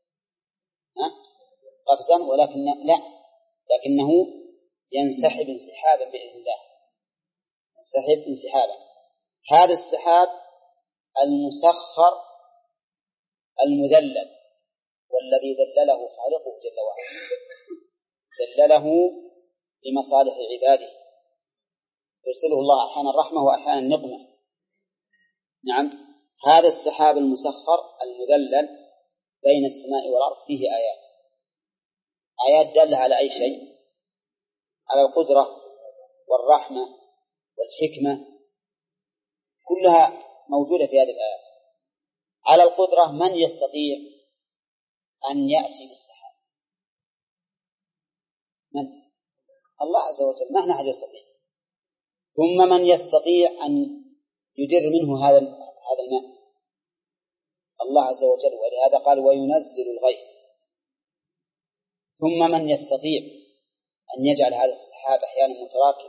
قفزا، ولكن لا، لكنه ينسحب انسحابا بإذن الله، ينسحب انسحابا. هذا السحاب المسخر المذلل، والذي ذلله خالقه جل وعلا، ذلله لمصالح عباده، يرسله الله أحيانا الرحمة وأحيانا النقمة. نعم، هذا السحاب المسخر المذلل بين السماء والأرض فيه آيات، آيات دالة على أي شيء؟ على القدرة والرحمة والحكمة، كلها موجودة في هذه الآيات. على القدرة، من يستطيع أن يأتي بالسحاب؟ من؟ الله عز وجل، ما هنا أحد يستطيع. ثم من يستطيع أن يدر منه هذا هذا الماء؟ الله عز وجل، ولهذا قال وينزل الغيث. ثم من يستطيع أن يجعل هذا السحاب أحيانا متراكم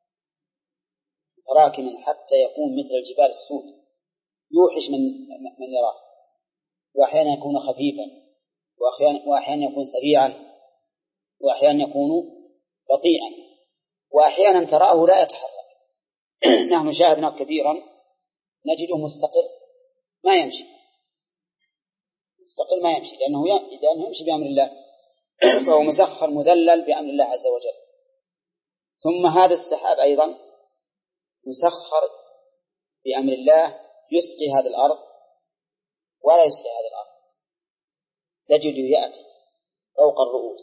متراكما حتى يكون مثل الجبال السود، يوحش من من يراه، وأحيانا يكون خفيفا، وأحيانا يكون سريعا، وأحيانا يكون بطيئا، وأحيانا تراه لا يتحرك. نحن شاهدنا كثيرا نجده مستقر ما يمشي، مستقل ما يمشي، لأنه لأنه يمشي بأمر الله، فهو مسخر مذلل بأمر الله عز وجل. ثم هذا السحاب أيضا مسخر بأمر الله، يسقي هذه الأرض ولا يسقي هذه الأرض، تجد يأتي فوق الرؤوس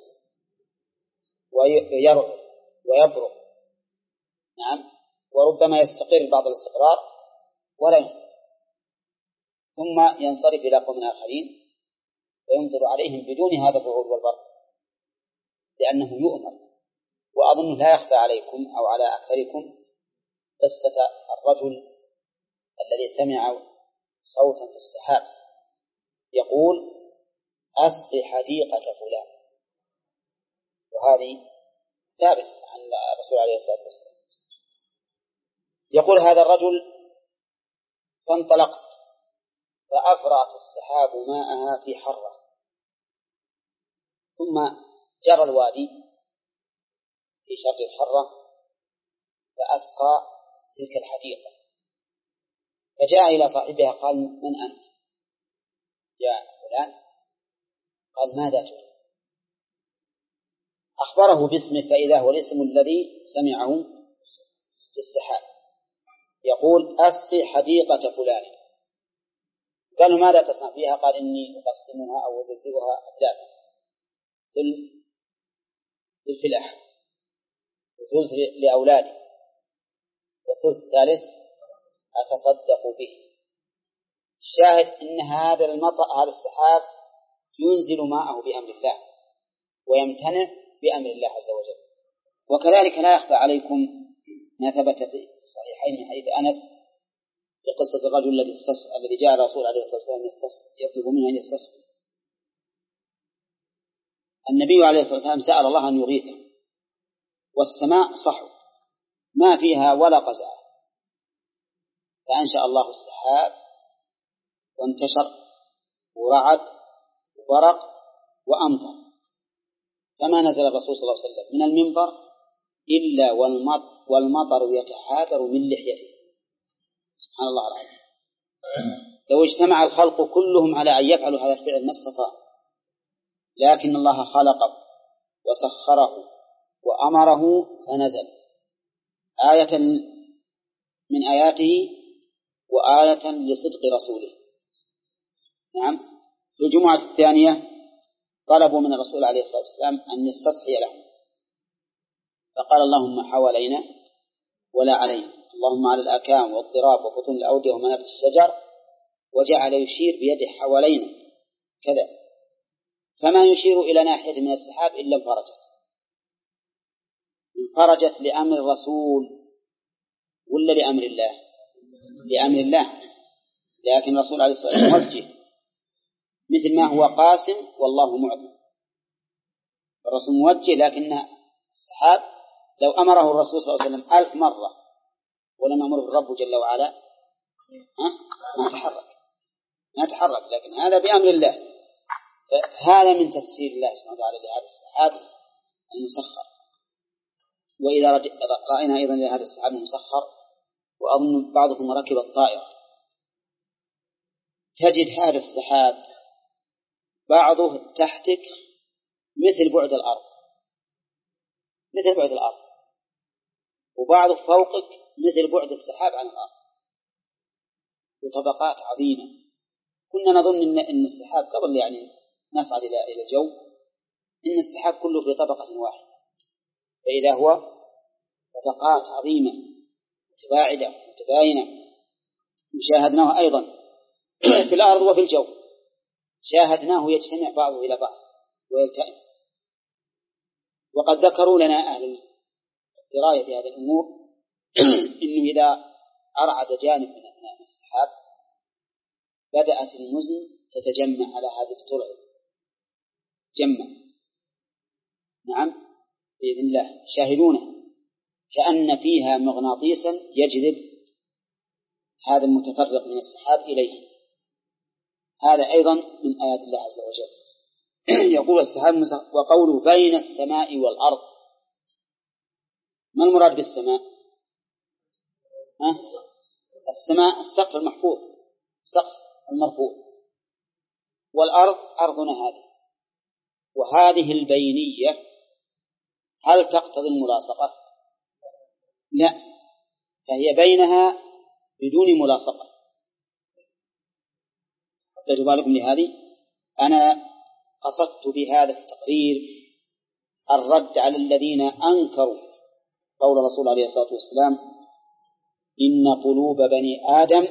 ويرعد ويبرق، نعم، وربما يستقر بعض الاستقرار ولا ينقر، ثم ينصرف إلى قوم آخرين ويمطر عليهم بدون هذا الرعود والبرق، لأنه يؤمر. وأظن لا يخفى عليكم أو على أكثركم قصة الرجل الذي سمع صوتا في السحاب يقول أسقي حديقة فلان، وهذه ثابت عن الرسول عليه الصلاة والسلام. يقول هذا الرجل فانطلقت فأفرغت السحاب ماءها في حرة، ثم جرى الوادي في شرج الحرة فأسقى تلك الحديقة، فجاء إلى صاحبها قال من أنت يا فلان؟ قال ماذا تريد؟ أخبره باسمه، فإذا هو الاسم الذي سمعه في السحاب، يقول أسقي حديقة فلان. قالوا ماذا تصنع فيها؟ قال إني أقسمها أو أجزئها ثلاثة، ثلث للفلاح، وثلث لأولادي، وثلث ثالث أتصدق به. الشاهد إن هذا المطر هذا السحاب ينزل ماءه بأمر الله ويمتنع بأمر الله عز وجل. وكذلك لا يخفى عليكم ما ثبت في الصحيحين من حديث أنس في قصة الرجل الذي الذي جاء الرسول عليه الصلاة والسلام يطلب منه أن يستسقي. النبي عليه الصلاة والسلام سأل الله أن يغيثه، والسماء صحو ما فيها ولا قزعة، فأنشأ الله السحاب وانتشر ورعد وبرق وأمطر، فما نزل الرسول صلى الله عليه وسلم من المنبر إلا والمطر يتحاذر من لحيته. سبحان الله العظيم. لو اجتمع الخلق كلهم على أن يفعلوا هذا الفعل ما استطاعوا، لكن الله خلقه وسخره وأمره فنزل آية من آياته وآية لصدق رسوله. نعم. في الجمعة الثانية طلبوا من الرسول عليه الصلاة والسلام أن يستصحي لهم، فقال اللهم حوالينا ولا علينا، اللهم على الأكام والضراب وبطون الأودية ومنابت الشجر، وجعل يشير بيده حوالينا كذا، فما يشير إلى ناحية من السحاب إلا انفرجت. خرجت لأمر الرسول ولا لأمر الله؟ لأمر الله، لكن الرسول عليه الصلاة والسلام موجه، مثل ما هو قاسم والله معطي. الرسول موجه، لكن السحاب لو أمره الرسول صلى الله عليه وسلم ألف مرة ولم أمره الرب جل وعلا ما تحرك ما تحرك لكن هذا بأمر الله. هذا من تسخير الله سبحانه وتعالى لهذا السحاب المسخر. وإذا رأينا أيضا لهذا السحاب المسخر، وأظن بعضكم ركب الطائرة، تجد هذا السحاب بعضه تحتك مثل بعد الأرض مثل بعد الأرض وبعضه فوقك مثل بعد السحاب عن الأرض، وطبقات عظيمة. كنا نظن إن السحاب قبل يعني نصعد إلى إلى الجو إن السحاب كله في طبقة واحدة، فإذا هو طبقات عظيمة متباعدة متباينة. شاهدناه أيضا في الأرض وفي الجو، شاهدناه يجتمع بعضه إلى بعض ويلتئم. وقد ذكروا لنا أهل الدراية في هذه الأمور إنه إذا أرعد جانب من السحاب بدأت المزن تتجمع على هذه الطلع تجمع. نعم بإذن الله شاهدونه كأن فيها مغناطيسا يجذب هذا المتفرق من السحاب إليه. هذا أيضا من آيات الله عز وجل. يقول السحاب وقوله بين السماء والأرض. ما المراد بالسماء؟ ها؟ السماء السقف المحفوظ، السقف المرفوع، والأرض أرضنا هذه. وهذه البينية هل تقتضي الملاصقة؟ لا، فهي بينها بدون ملاصقة. أعطيت بالكم لهذه؟ أنا قصدت بهذا التقرير الرد على الذين أنكروا قول الرسول عليه الصلاة والسلام إن قلوب بني آدم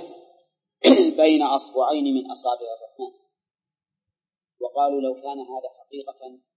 بين أصبعين من أصابع الرحمن، وقالوا لو كان هذا حقيقة